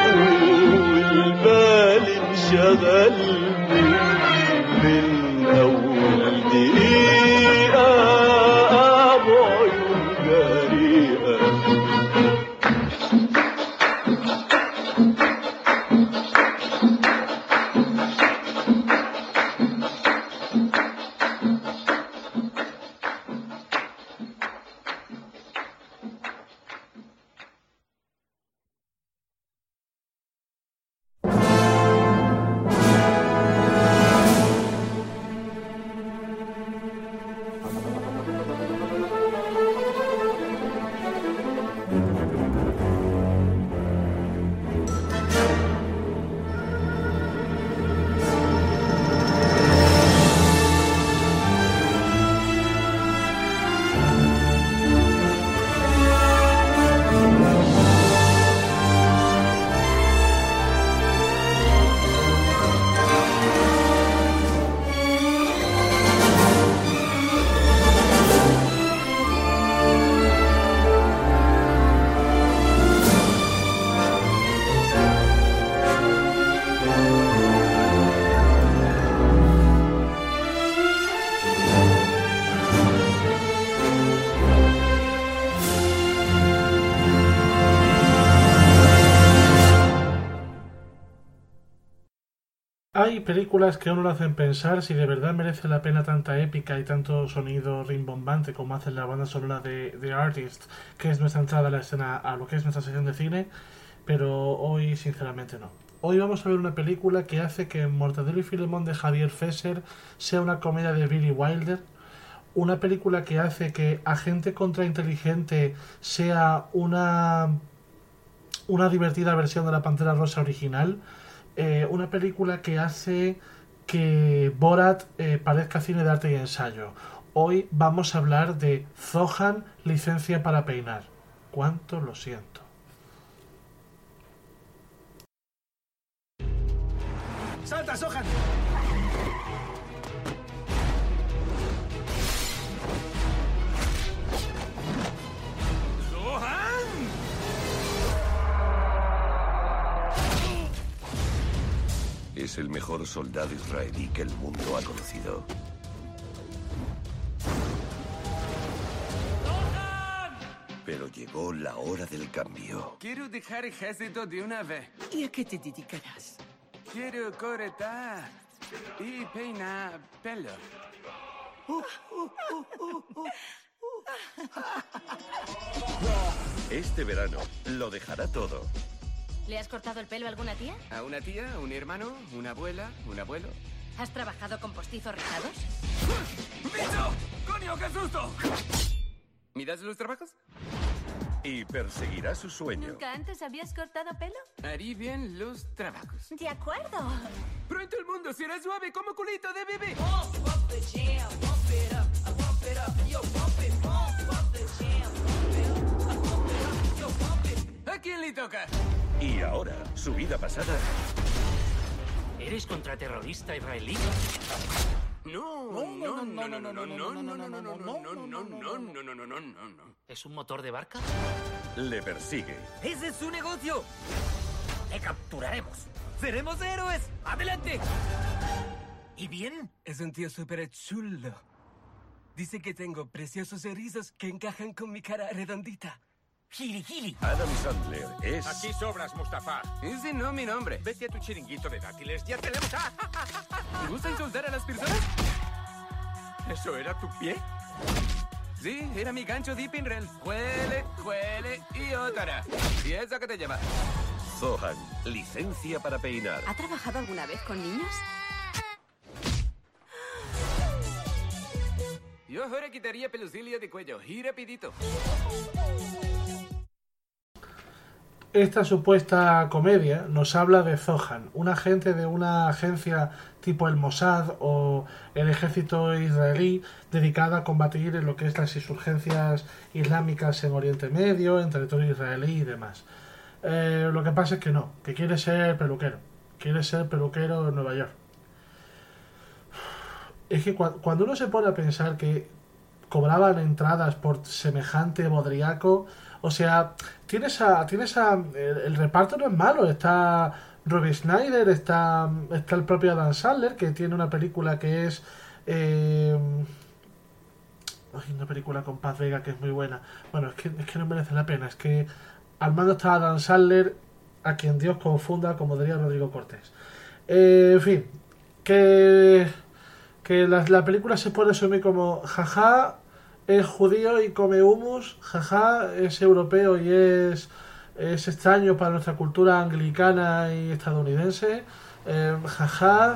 والبال انشغلني من أول دقيقة بعيون جريئة Hay películas que a uno le hacen pensar si de verdad merece la pena tanta épica y tanto sonido rimbombante como hace la banda sonora de The Artist, que es nuestra entrada a la escena, a lo que es nuestra sección de cine, pero hoy sinceramente no. Hoy vamos a ver una película que hace que Mortadelo y Filemón de Javier Fesser sea una comedia de Billy Wilder, una película que hace que Agente Contrainteligente sea una divertida versión de la Pantera Rosa original, una película que hace que Borat parezca cine de arte y ensayo. Hoy vamos a hablar de Zohan, licencia para peinar. Cuánto lo siento. ¡Salta, Zohan! Es el mejor soldado israelí que el mundo ha conocido. Pero llegó la hora del cambio. Quiero dejar ejército de una vez. ¿Y a qué te dedicarás? Quiero cortar y peinar pelo. Este verano lo dejará todo. ¿Le has cortado el pelo a alguna tía? ¿A una tía, un hermano, una abuela, un abuelo? ¿Has trabajado con postizos rizados? ¡Bicho! ¡Coño, qué susto! ¿Miras los trabajos? y perseguirá su sueño. ¿Nunca antes habías cortado pelo? Haré bien los trabajos. De acuerdo. Pronto el mundo será suave como culito de bebé. ¿A quién le toca? Y ahora, su vida pasada ¿Eres contraterrorista israelí? ¿Es un motor de barca? le persigue. ¡Ese es su negocio! ¡Le capturaremos! ¡Seremos héroes! ¡Adelante! ¿Y bien? Es un tío súper chulo. Dice que tengo preciosos erizos que encajan con mi cara redondita. ¡Gili, gili! Adam Sandler es... Aquí sobras, Mustafa. Ese no es mi nombre. Vete a tu chiringuito de dátiles. Ya tenemos... ¿Te gusta insultar a las personas? ¿Eso era tu pie? Sí, era mi gancho de Pinrel. Huele, huele y otra. ¿Y eso qué te lleva? Zohan, licencia para peinar. ¿Ha trabajado alguna vez con niños? Yo ahora quitaría pelusilio de cuello. Y rapidito. Esta supuesta comedia nos habla de Zohan, un agente de una agencia tipo el Mossad o el ejército israelí dedicada a combatir en lo que es las insurgencias islámicas en Oriente Medio, en territorio israelí y demás. Lo que pasa es que no, que quiere ser peluquero en Nueva York. Es que cuando uno se pone a pensar que cobraban entradas por semejante bodriaco, o sea, el reparto no es malo, está Robbie Schneider, está el propio Adam Sandler, que tiene una película que es una película con Paz Vega que es muy buena. Bueno, es que no merece la pena, es que al mando está Adam Sandler, a quien Dios confunda, como diría Rodrigo Cortés. En fin, que la película se puede resumir como jaja, es judío y come hummus, jaja, es europeo y es extraño para nuestra cultura anglicana y estadounidense, jaja,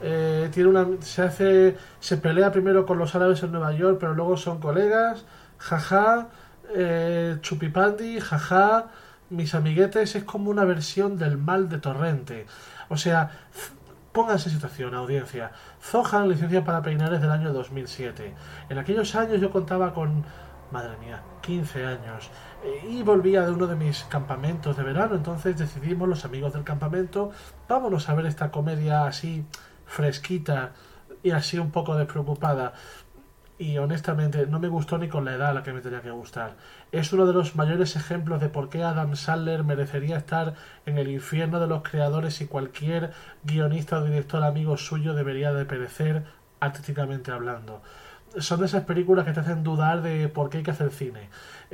se pelea primero con los árabes en Nueva York, pero luego son colegas, jaja, chupipandi, jaja, mis amiguetes. Es como una versión del mal de Torrente. O sea, pónganse en situación, audiencia. Zohan, licencia para peinar, es del año 2007. En aquellos años yo contaba con, madre mía, 15 años. Y volvía de uno de mis campamentos de verano. Entonces decidimos, los amigos del campamento, vámonos a ver esta comedia así fresquita y así un poco despreocupada. Y honestamente no me gustó ni con la edad a la que me tenía que gustar. Es uno de los mayores ejemplos de por qué Adam Sandler merecería estar en el infierno de los creadores y cualquier guionista o director amigo suyo debería de perecer artísticamente hablando. Son de esas películas que te hacen dudar de por qué hay que hacer cine.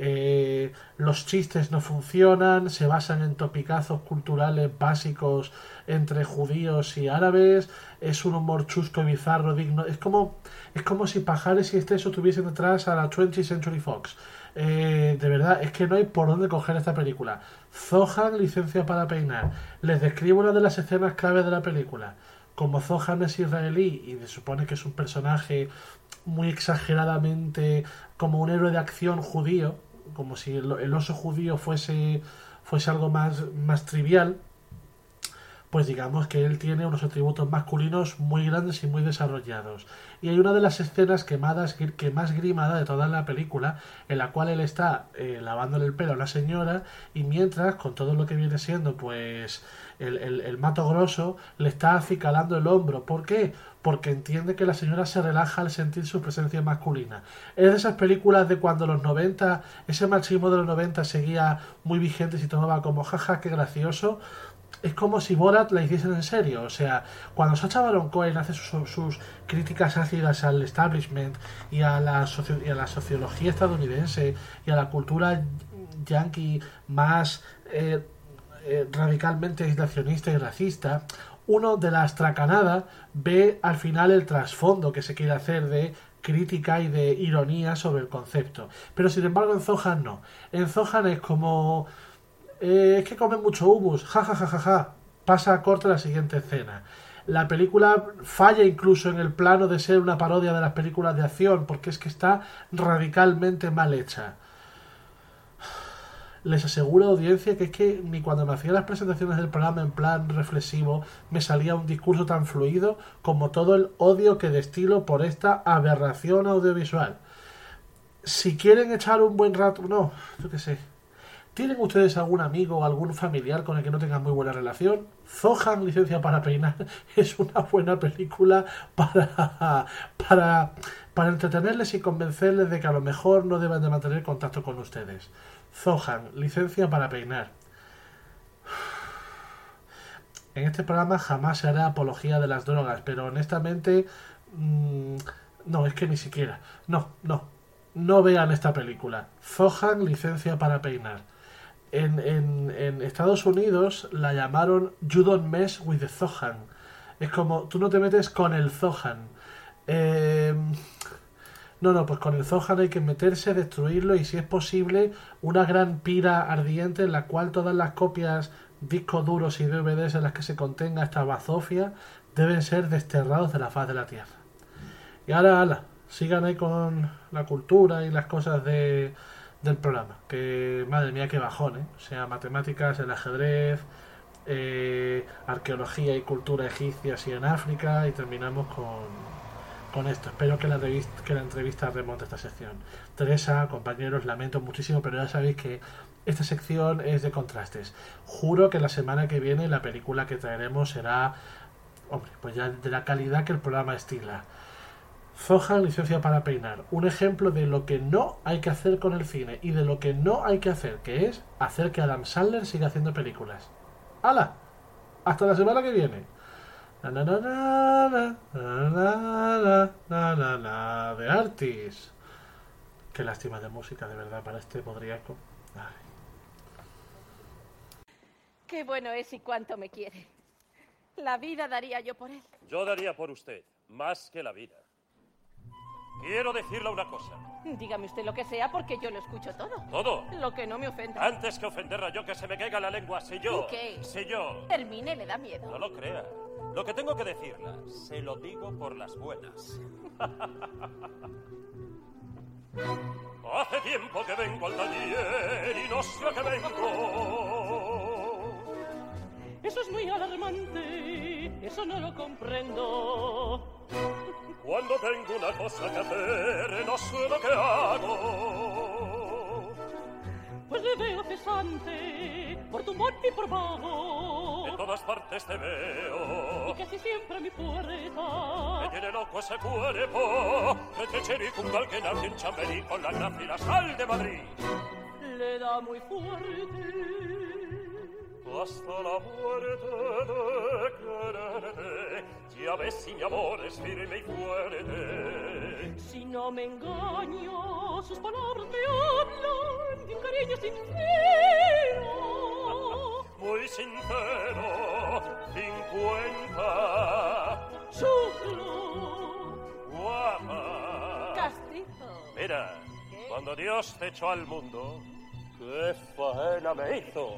Los chistes no funcionan, se basan en topicazos culturales básicos entre judíos y árabes, es un humor chusco y bizarro digno. Es como si Pajares y Esteso tuviesen detrás a la 20th Century Fox. De verdad, es que no hay por dónde coger esta película. Zohan, licencia para peinar. Les describo una de las escenas clave de la película. Como Zohan es israelí y se supone que es un personaje muy exageradamente como un héroe de acción judío, como si el oso judío fuese algo más trivial, pues digamos que él tiene unos atributos masculinos muy grandes y muy desarrollados. Y hay una de las escenas que más grimada de toda la película, en la cual él está lavándole el pelo a una señora y mientras, con todo lo que viene siendo pues el Mato Grosso, le está acicalando el hombro. ¿Por qué? Porque entiende que la señora se relaja al sentir su presencia masculina. Es de esas películas de cuando los 90, ese machismo de los 90 seguía muy vigente y se tomaba como jaja, qué gracioso. Es como si Borat la hiciesen en serio. O sea, cuando Sacha Baron Cohen hace sus críticas ácidas al establishment y a la sociología estadounidense y a la cultura yankee más radicalmente aislacionista y racista, uno de la astracanada ve al final el trasfondo que se quiere hacer de crítica y de ironía sobre el concepto. Pero sin embargo en Zohan no. En Zohan es como... es que comen mucho hummus, ja. Pasa a corte la siguiente escena. La película falla incluso en el plano de ser una parodia de las películas de acción, porque es que está radicalmente mal hecha. les aseguro, audiencia, que es que ni cuando me hacía las presentaciones del programa en plan reflexivo me salía un discurso tan fluido como todo el odio que destilo por esta aberración audiovisual. Si quieren echar un buen rato... No, yo qué sé. ¿Tienen ustedes algún amigo o algún familiar con el que no tengan muy buena relación? Zohan, licencia para peinar, es una buena película para entretenerles y convencerles de que a lo mejor no deben de mantener contacto con ustedes. Zohan, licencia para peinar. En este programa jamás se hará apología de las drogas, pero honestamente... no, es que ni siquiera. No vean esta película. Zohan, licencia para peinar. En Estados Unidos la llamaron You Don't Mess with the Zohan. Es como, tú no te metes con el Zohan. No, pues con el Zohan hay que meterse, destruirlo y si es posible una gran pira ardiente en la cual todas las copias, discos duros y DVDs en las que se contenga esta bazofia deben ser desterrados de la faz de la tierra. Y ahora, sigan ahí con la cultura y las cosas del programa. Que, madre mía, qué bajón, ¿eh? O sea, matemáticas, el ajedrez, arqueología y cultura egipcia así en África y terminamos con esto. Espero que la entrevista remonte esta sección. Teresa, compañeros, lamento muchísimo, pero ya sabéis que esta sección es de contrastes. Juro que la semana que viene la película que traeremos será, hombre, pues ya de la calidad que el programa estila. Zohan, licencia para peinar. Un ejemplo de lo que no hay que hacer con el cine y de lo que no hay que hacer, que es hacer que Adam Sandler siga haciendo películas. ¡Hala! Hasta la semana que viene. De Artis. Qué lástima de música, de verdad, para este podriaco. Ay. Qué bueno es y cuánto me quiere. La vida daría yo por él. Yo daría por usted, más que la vida. Quiero decirle una cosa. Dígame usted lo que sea porque yo lo escucho todo. ¿Todo? Lo que no me ofenda. Antes que ofenderla yo, que se me caiga la lengua, sé yo. ¿Qué? Sé yo. Hermine le da miedo. No lo crea. Lo que tengo que decirla, se lo digo por las buenas. Hace tiempo que vengo al taller y no sé a qué vengo. Eso es muy alarmante, eso no lo comprendo. Cuando tengo una cosa que hacer, no sé lo que hago. Pues le veo cesante, por tu monte y por vago. En todas partes te veo. Y casi siempre a mi puerta. Me tiene loco ese cuerpo. Que te cherico que nace en Chamberí con la gracia y la sal de Madrid. Le da muy fuerte. Hasta la muerte de quererte. Ya ves si mi amor es firme y fuerte. Si no me engaño, sus palabras me hablan de un cariño sincero. Muy sincero, 50. Chulo. Guapa. Castizo. Mira, cuando Dios te echó al mundo, ¡qué faena me hizo!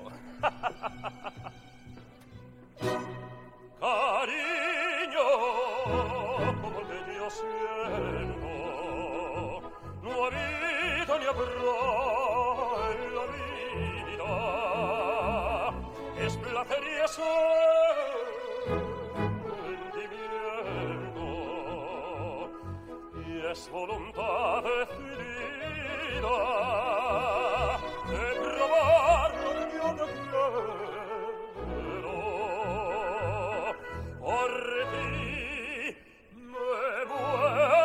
Cariño, como el que yo siento, no ha habido ni habrá en la vida. Es placer y es sentimiento, y es voluntad decidida de probar lo que yo no quiero. Por ti me muero.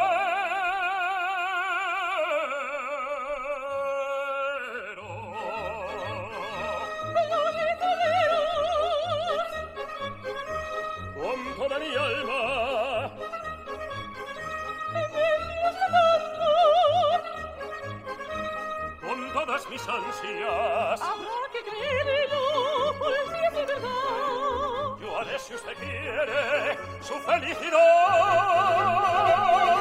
Con toda mi alma. Con todas mis ansias. Habrá que creerlo, por si es verdad. Yo haré, si usted quiere, su felicidad.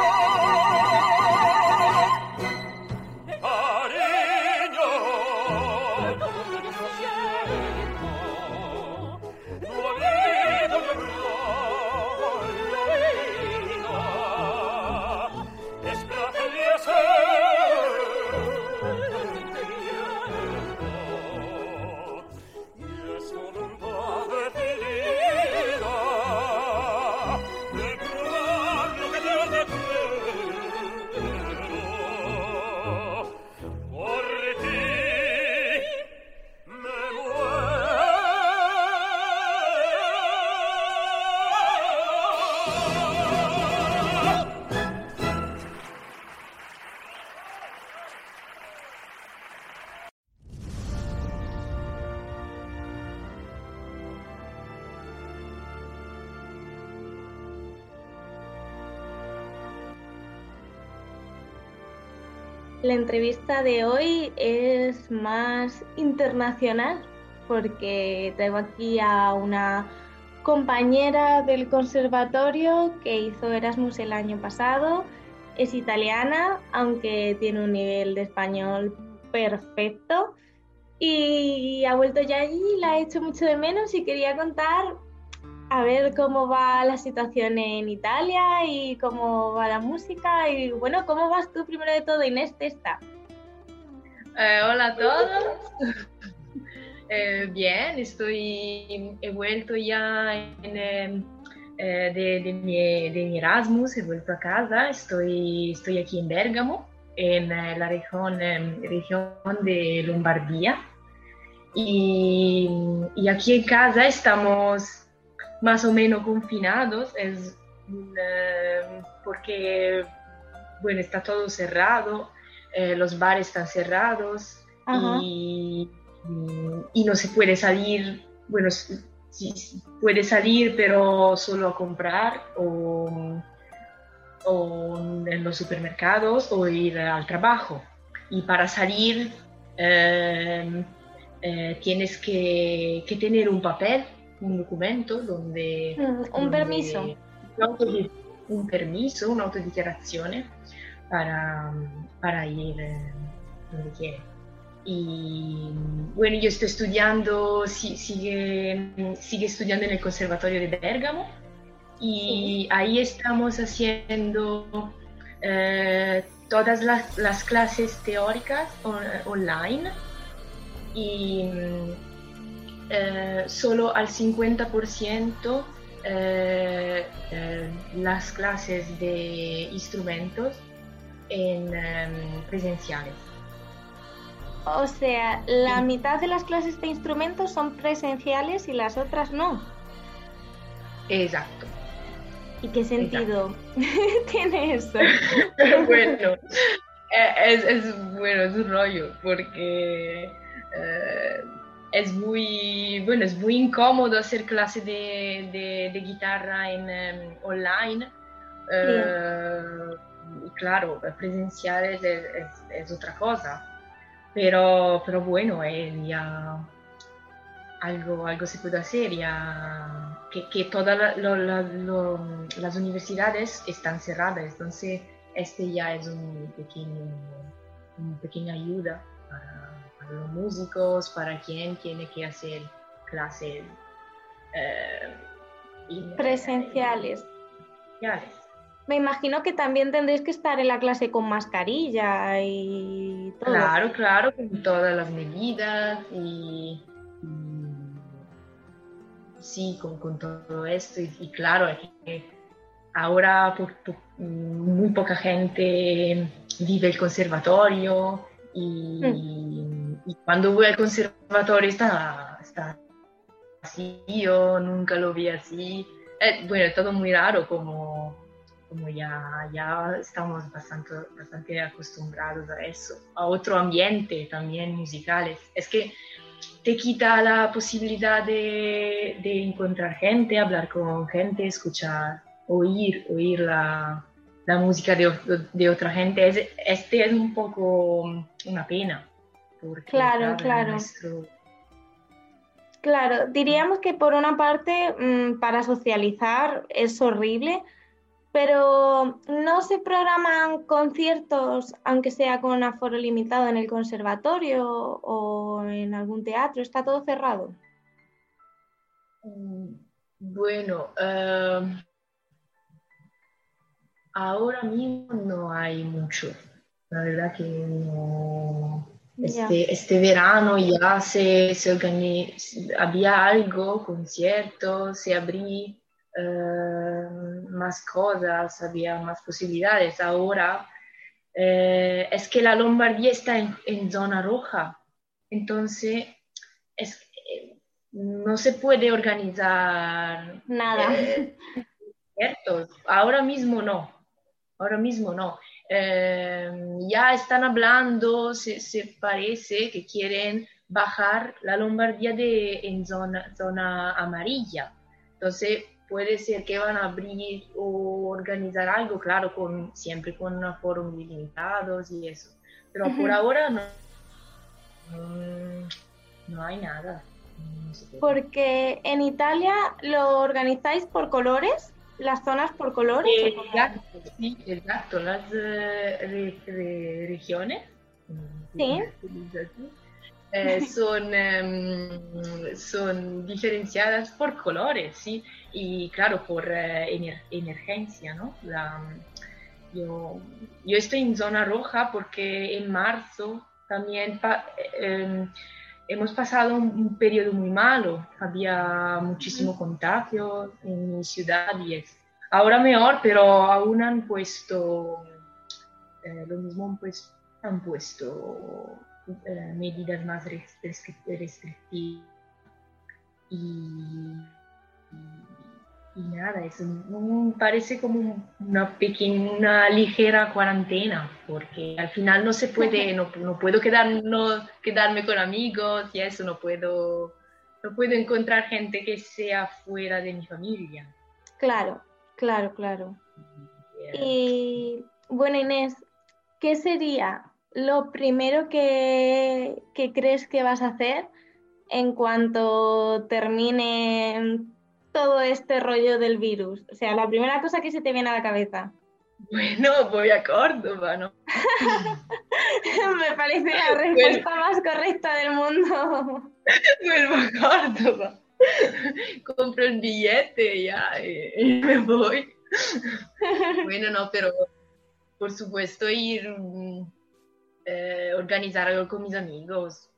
Cariño, como que yo siento, no ha habido ni habrá es placer y es La entrevista de hoy es más internacional porque traigo aquí a una compañera del conservatorio que hizo Erasmus el año pasado. Es italiana, aunque tiene un nivel de español perfecto. Y ha vuelto ya allí, la he hecho mucho de menos y quería contar a ver cómo va la situación en Italia y cómo va la música. Y bueno, ¿cómo vas tú primero de todo, Inés Testa? Hola a todos. Bien, he vuelto ya de mi Erasmus, he vuelto a casa, estoy aquí en Bérgamo, en la región de Lombardía. Y aquí en casa estamos más o menos confinados, porque bueno, está todo cerrado, los bares están cerrados y no se puede salir, bueno, sí, puede salir pero solo a comprar o en los supermercados o ir al trabajo. Y para salir tienes que tener un papel, un documento donde... un permiso. Un permiso, una autodichiarazione para ir donde quiera. Y bueno, yo estoy estudiando, sigue estudiando en el Conservatorio de Bérgamo y ahí estamos haciendo todas las clases teóricas online y solo al 50% las clases de instrumentos en presenciales. O sea, la mitad de las clases de instrumentos son presenciales y las otras no. Exacto. ¿Y qué sentido tiene eso? Bueno, es un rollo porque es muy incómodo hacer clase de guitarra online. Y claro, presenciales es otra cosa. Pero bueno, ya algo se puede hacer, ya que todas las universidades están cerradas, entonces ya es una pequeña ayuda para los músicos, para quien tiene que hacer clases presenciales. Me imagino que también tendréis que estar en la clase con mascarilla y todo. Claro, con todas las medidas y sí, con todo esto. Y claro, es que ahora muy poca gente vive el conservatorio y cuando voy al conservatorio está así, yo nunca lo vi así. Bueno, es todo muy raro como ya estamos bastante acostumbrados a eso, a otro ambiente también musicales. Es que te quita la posibilidad de encontrar gente, hablar con gente, escuchar, oír la música de otra gente. Este es un poco una pena. Porque claro. Claro, diríamos que por una parte para socializar es horrible, pero ¿no se programan conciertos, aunque sea con aforo limitado, en el conservatorio o en algún teatro? ¿Está todo cerrado? Bueno, ahora mismo no hay mucho. La verdad que no. Este verano ya se organizó, había algo, conciertos, se abrió más cosas, había más posibilidades. Ahora es que la Lombardía está en zona roja, entonces no se puede organizar nada. Conciertos. Ahora mismo no. Ya están hablando, se parece que quieren bajar la Lombardía en zona amarilla. Entonces puede ser que van a abrir o organizar algo, claro, siempre con aforos limitados y eso. Pero por ahora no, no hay nada. No se puede. Porque en Italia lo organizáis por colores, las zonas por colores. Exacto, sí, exacto. Las regiones Sí. Son diferenciadas por colores, ¿sí? Y claro, por emergencia, ¿no? Yo estoy en zona roja porque en marzo también hemos pasado un periodo muy malo. Había muchísimo contagio en mi ciudad ahora mejor, pero aún han puesto lo mismo, pues han puesto medidas más restrictivas y nada, parece como una ligera cuarentena, porque al final no se puede, no puedo quedarme con amigos y eso, no puedo encontrar gente que sea fuera de mi familia. Claro. Y bueno, Inés, ¿qué sería lo primero que crees que vas a hacer en cuanto termine todo este rollo del virus? O sea, la primera cosa que se te viene a la cabeza. Bueno, voy a Córdoba, ¿no? Me parece la respuesta más correcta del mundo. Vuelvo a Córdoba. Compro el billete ya y me voy. Bueno, no, pero por supuesto organizar algo con mis amigos,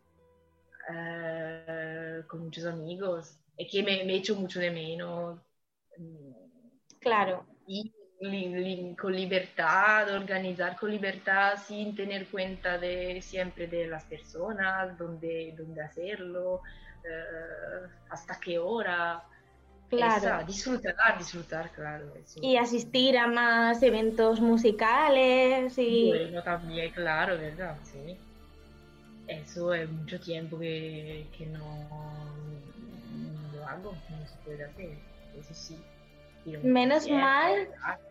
con muchos amigos, es que me echo mucho de menos. Claro. Y con libertad, organizar con libertad sin tener cuenta siempre de las personas, dónde hacerlo, hasta qué hora. Claro. Disfrutar, claro. Eso. Y asistir a más eventos musicales y... Bueno, también, claro, ¿verdad? Sí. Eso es mucho tiempo que no lo hago, no se puede hacer. Eso sí. Menos mal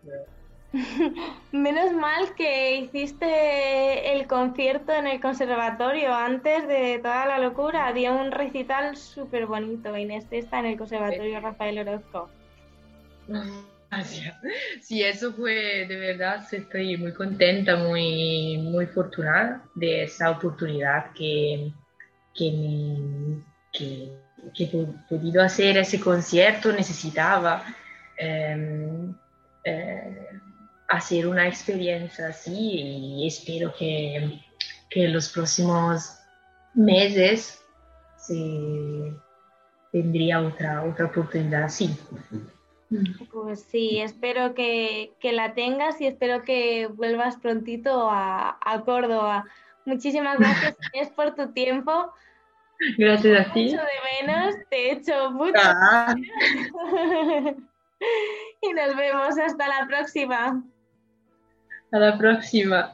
que hiciste el concierto en el conservatorio antes de toda la locura. Había un recital súper bonito, Inés Testa, en el conservatorio Rafael Orozco. Gracias. Sí, eso fue de verdad, estoy muy contenta, muy, muy afortunada de esa oportunidad que he podido hacer ese concierto. Necesitaba hacer una experiencia así y espero que en los próximos meses tendría otra oportunidad así. Pues sí, espero que la tengas y espero que vuelvas prontito a Córdoba. Muchísimas gracias, Inés, por tu tiempo. Gracias a ti. Mucho de menos, te echo mucho. Y nos vemos hasta la próxima. A la próxima.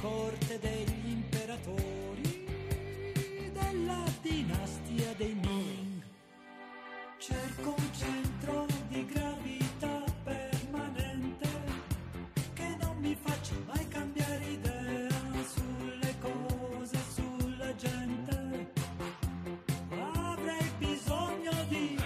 corte degli imperatori della dinastia dei Ming. Cerco un centro di gravità permanente che non mi faccia mai cambiare idea sulle cose, sulla gente. Avrei bisogno di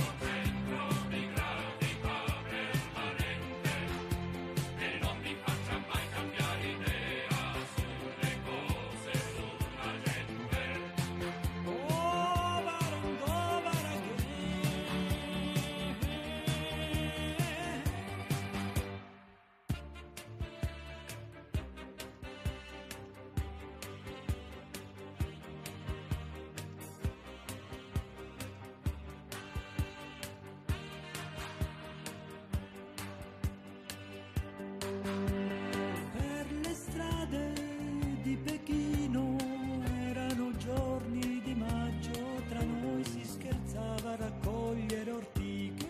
per le strade di Pechino erano giorni di maggio, tra noi si scherzava a raccogliere ortiche.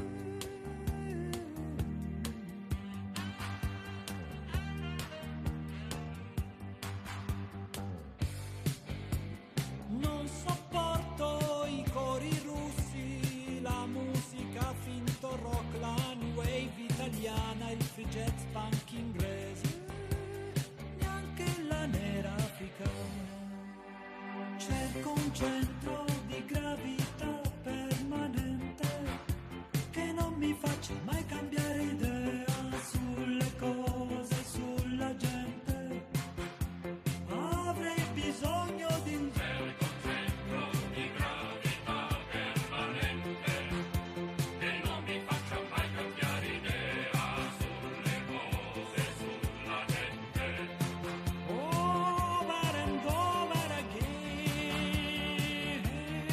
Non sopporto i cori russi, la musica finto rock, la new wave italiana, il free jazz punk inglese, neanche la nera africana. Cerco un centro di gravità permanente che non mi faccia mai cambiare idea sulle cose, sulla gente. Avrei bisogno di un centro di gravità permanente che non mi faccia mai cambiare idea sulle cose, sulla gente. Over and over again.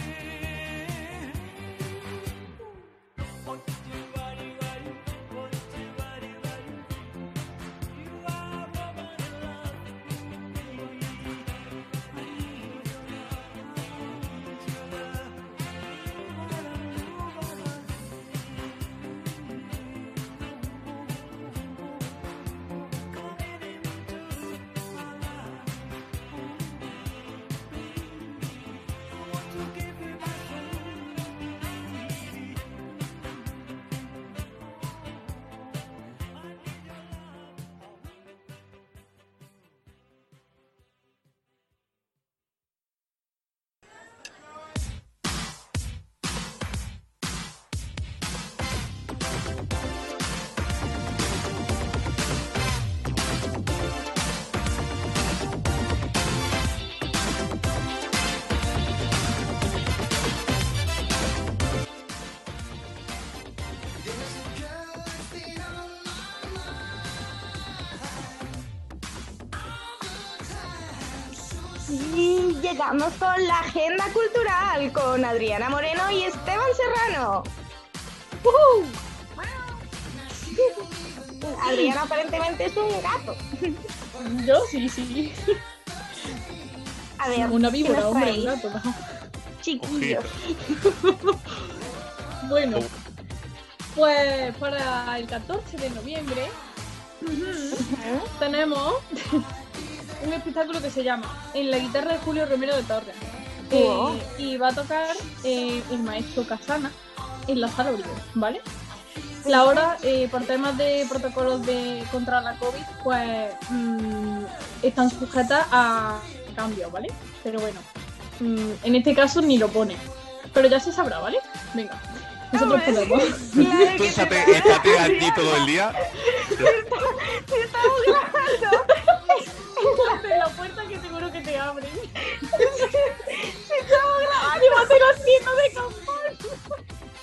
Y llegamos con la agenda cultural con Adriana Moreno y Esteban Serrano. ¡Woohoo! Adriana aparentemente es un gato. Yo sí. A ver, una víbora, ¿qué nos hombre, traéis? un gato. ¿No? Chiquillos. Bueno, pues para el 14 de noviembre tenemos un espectáculo que se llama En la guitarra de Julio Romero de Torres. Y va a tocar el maestro Casana en la Sala Uribe, ¿vale? La hora, por temas de protocolos contra la COVID, pues están sujetas a cambios, ¿vale? Pero bueno, en este caso ni lo pone. Pero ya se sabrá, ¿vale? Venga, nosotros podemos. Tú estate aquí todo el día. Estamos grabando. De la puerta que seguro que te abren. Estamos grabando. Y va a ser haciendo de campana.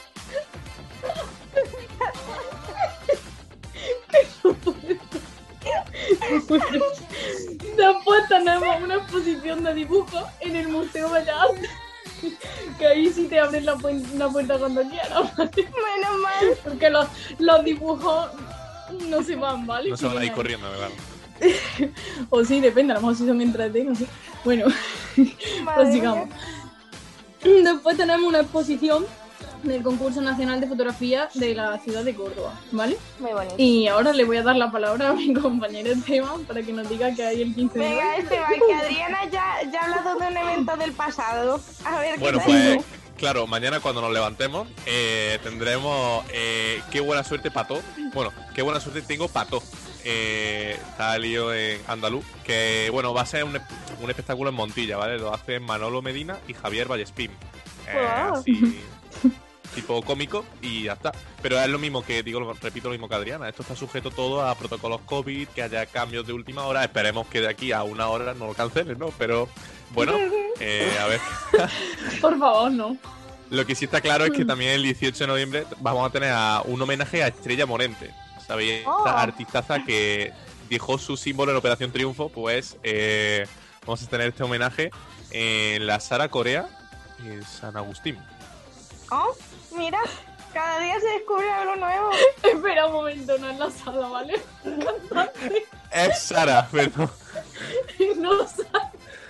Después tenemos una exposición de dibujos en el Museo Bellas Artes, que ahí sí te abren la puerta cuando quieras, ¿vale? Menos mal. Porque los dibujos no se van, ¿vale? No se van a ir corriendo, ¿verdad? O sí, depende, a lo mejor si son entretenidos, no sé. Bueno, pues sigamos. Después tenemos una exposición del concurso nacional de fotografía de la ciudad de Córdoba, ¿vale? Muy bonito. Y ahora le voy a dar la palabra a mi compañero Esteban para que nos diga qué hay el 15 de Venga, noviembre. Esteban, que Adriana ya ha hablado de un evento del pasado. A ver, Bueno, ¿qué pues tal? claro, mañana cuando nos levantemos tendremos qué buena suerte pató. Bueno, qué buena suerte tengo pató. Está lío en Andaluz, que bueno, va a ser un espectáculo en Montilla, ¿vale? Lo hacen Manolo Medina y Javier Vallespín. Wow. Así, tipo cómico y ya está. Pero es lo mismo que, repito lo mismo que Adriana, esto está sujeto todo a protocolos COVID, que haya cambios de última hora, esperemos que de aquí a una hora no lo cancelen, ¿no? Pero bueno, a ver. Por favor, no. Lo que sí está claro es que también el 18 de noviembre vamos a tener un homenaje a Estrella Morente. ¿Sabéis? Esta artistaza que dejó su símbolo en Operación Triunfo, pues vamos a tener este homenaje en la Sara Corea y San Agustín. Oh, mira, cada día se descubre algo nuevo. Espera un momento, no es la Sara, ¿vale? Cantante. Es Sara, perdón. No, Sara.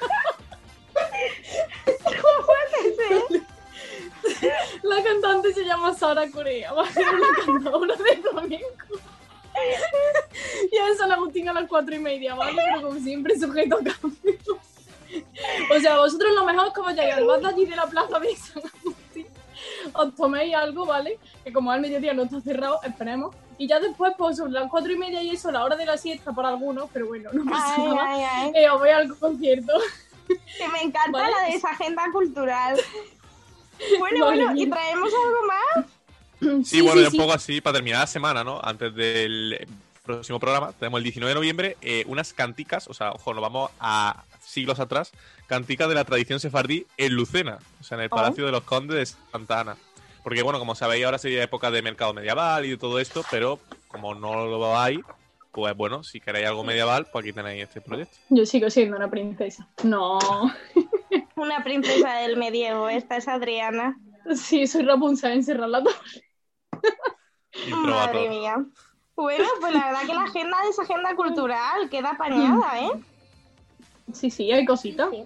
¿Cómo puede ser? La cantante se llama Sara Corea, ¿vale? La cantadora de flamenco. Y en San Agustín a las 4:30, ¿vale? Pero como siempre, sujeto a cambio. O sea, vosotros lo mejor es como llegáis al bar de allí de la plaza de San Agustín, os toméis algo, ¿vale? Que como al mediodía no está cerrado, esperemos. Y ya después, pues son las 4:30 y eso, la hora de la siesta para algunos, pero bueno, no pasa nada. Os voy al concierto. Que me encanta, ¿vale? La de esa agenda cultural. Bueno, Vale, ¿y mira. traemos algo más? Sí, bueno, ya un poco así, para terminar la semana, ¿no? Antes del próximo programa, tenemos el 19 de noviembre unas canticas, o sea, ojo, nos vamos a siglos atrás, canticas de la tradición sefardí en Lucena, o sea, en el Palacio de los Condes de Santa Ana. Porque, bueno, como sabéis, ahora sería época de mercado medieval y de todo esto, pero como no lo hay, pues bueno, si queréis algo medieval, pues aquí tenéis este proyecto. Yo sigo siendo una princesa. No. Una princesa del medievo, esta es Adriana. Sí, soy Rapunzel encerrada en la torre. Madre mía. Bueno, pues la verdad que la agenda es agenda cultural, queda apañada, ¿eh? Sí, sí, hay cositas. Sí.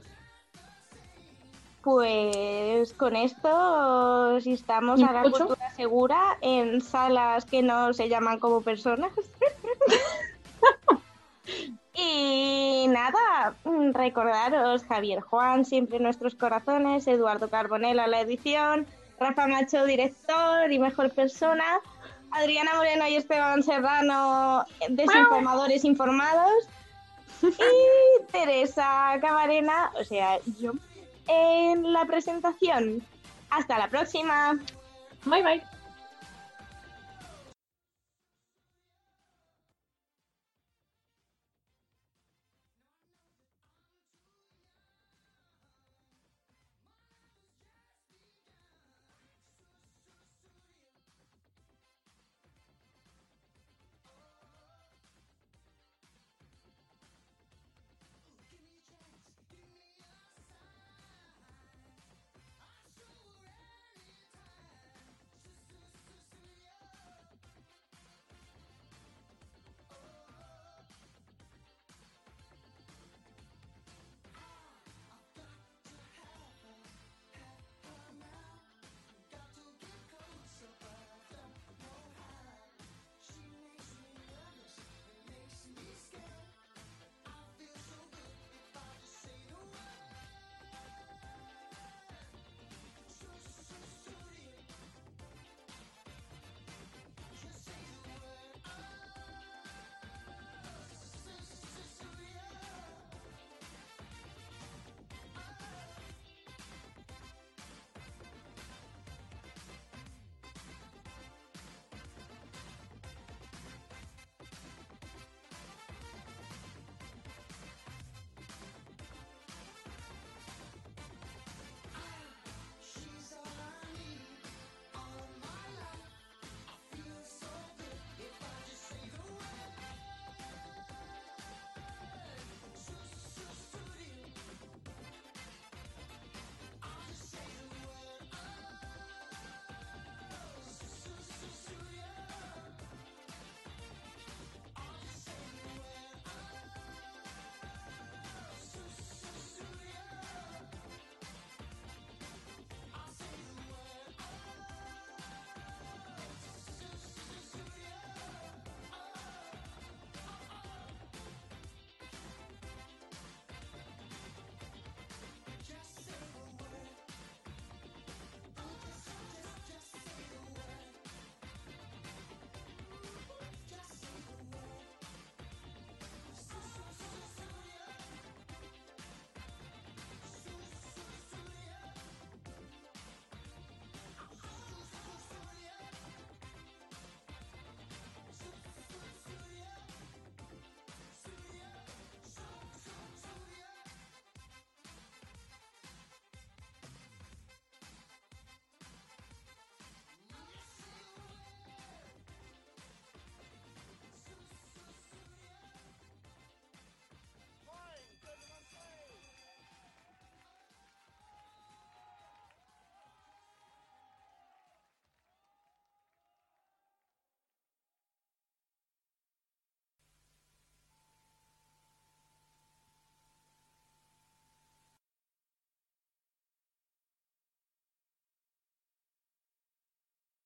Pues con esto, si estamos a la cultura segura en salas que no se llaman como personas. Y nada, recordaros, Javier Juan, siempre en nuestros corazones, Eduardo Carbonell a la edición, Rafa Macho, director y mejor persona, Adriana Moreno y Esteban Serrano, desinformadores informados, y Teresa Camarena, o sea, yo, en la presentación. Hasta la próxima. Bye, bye.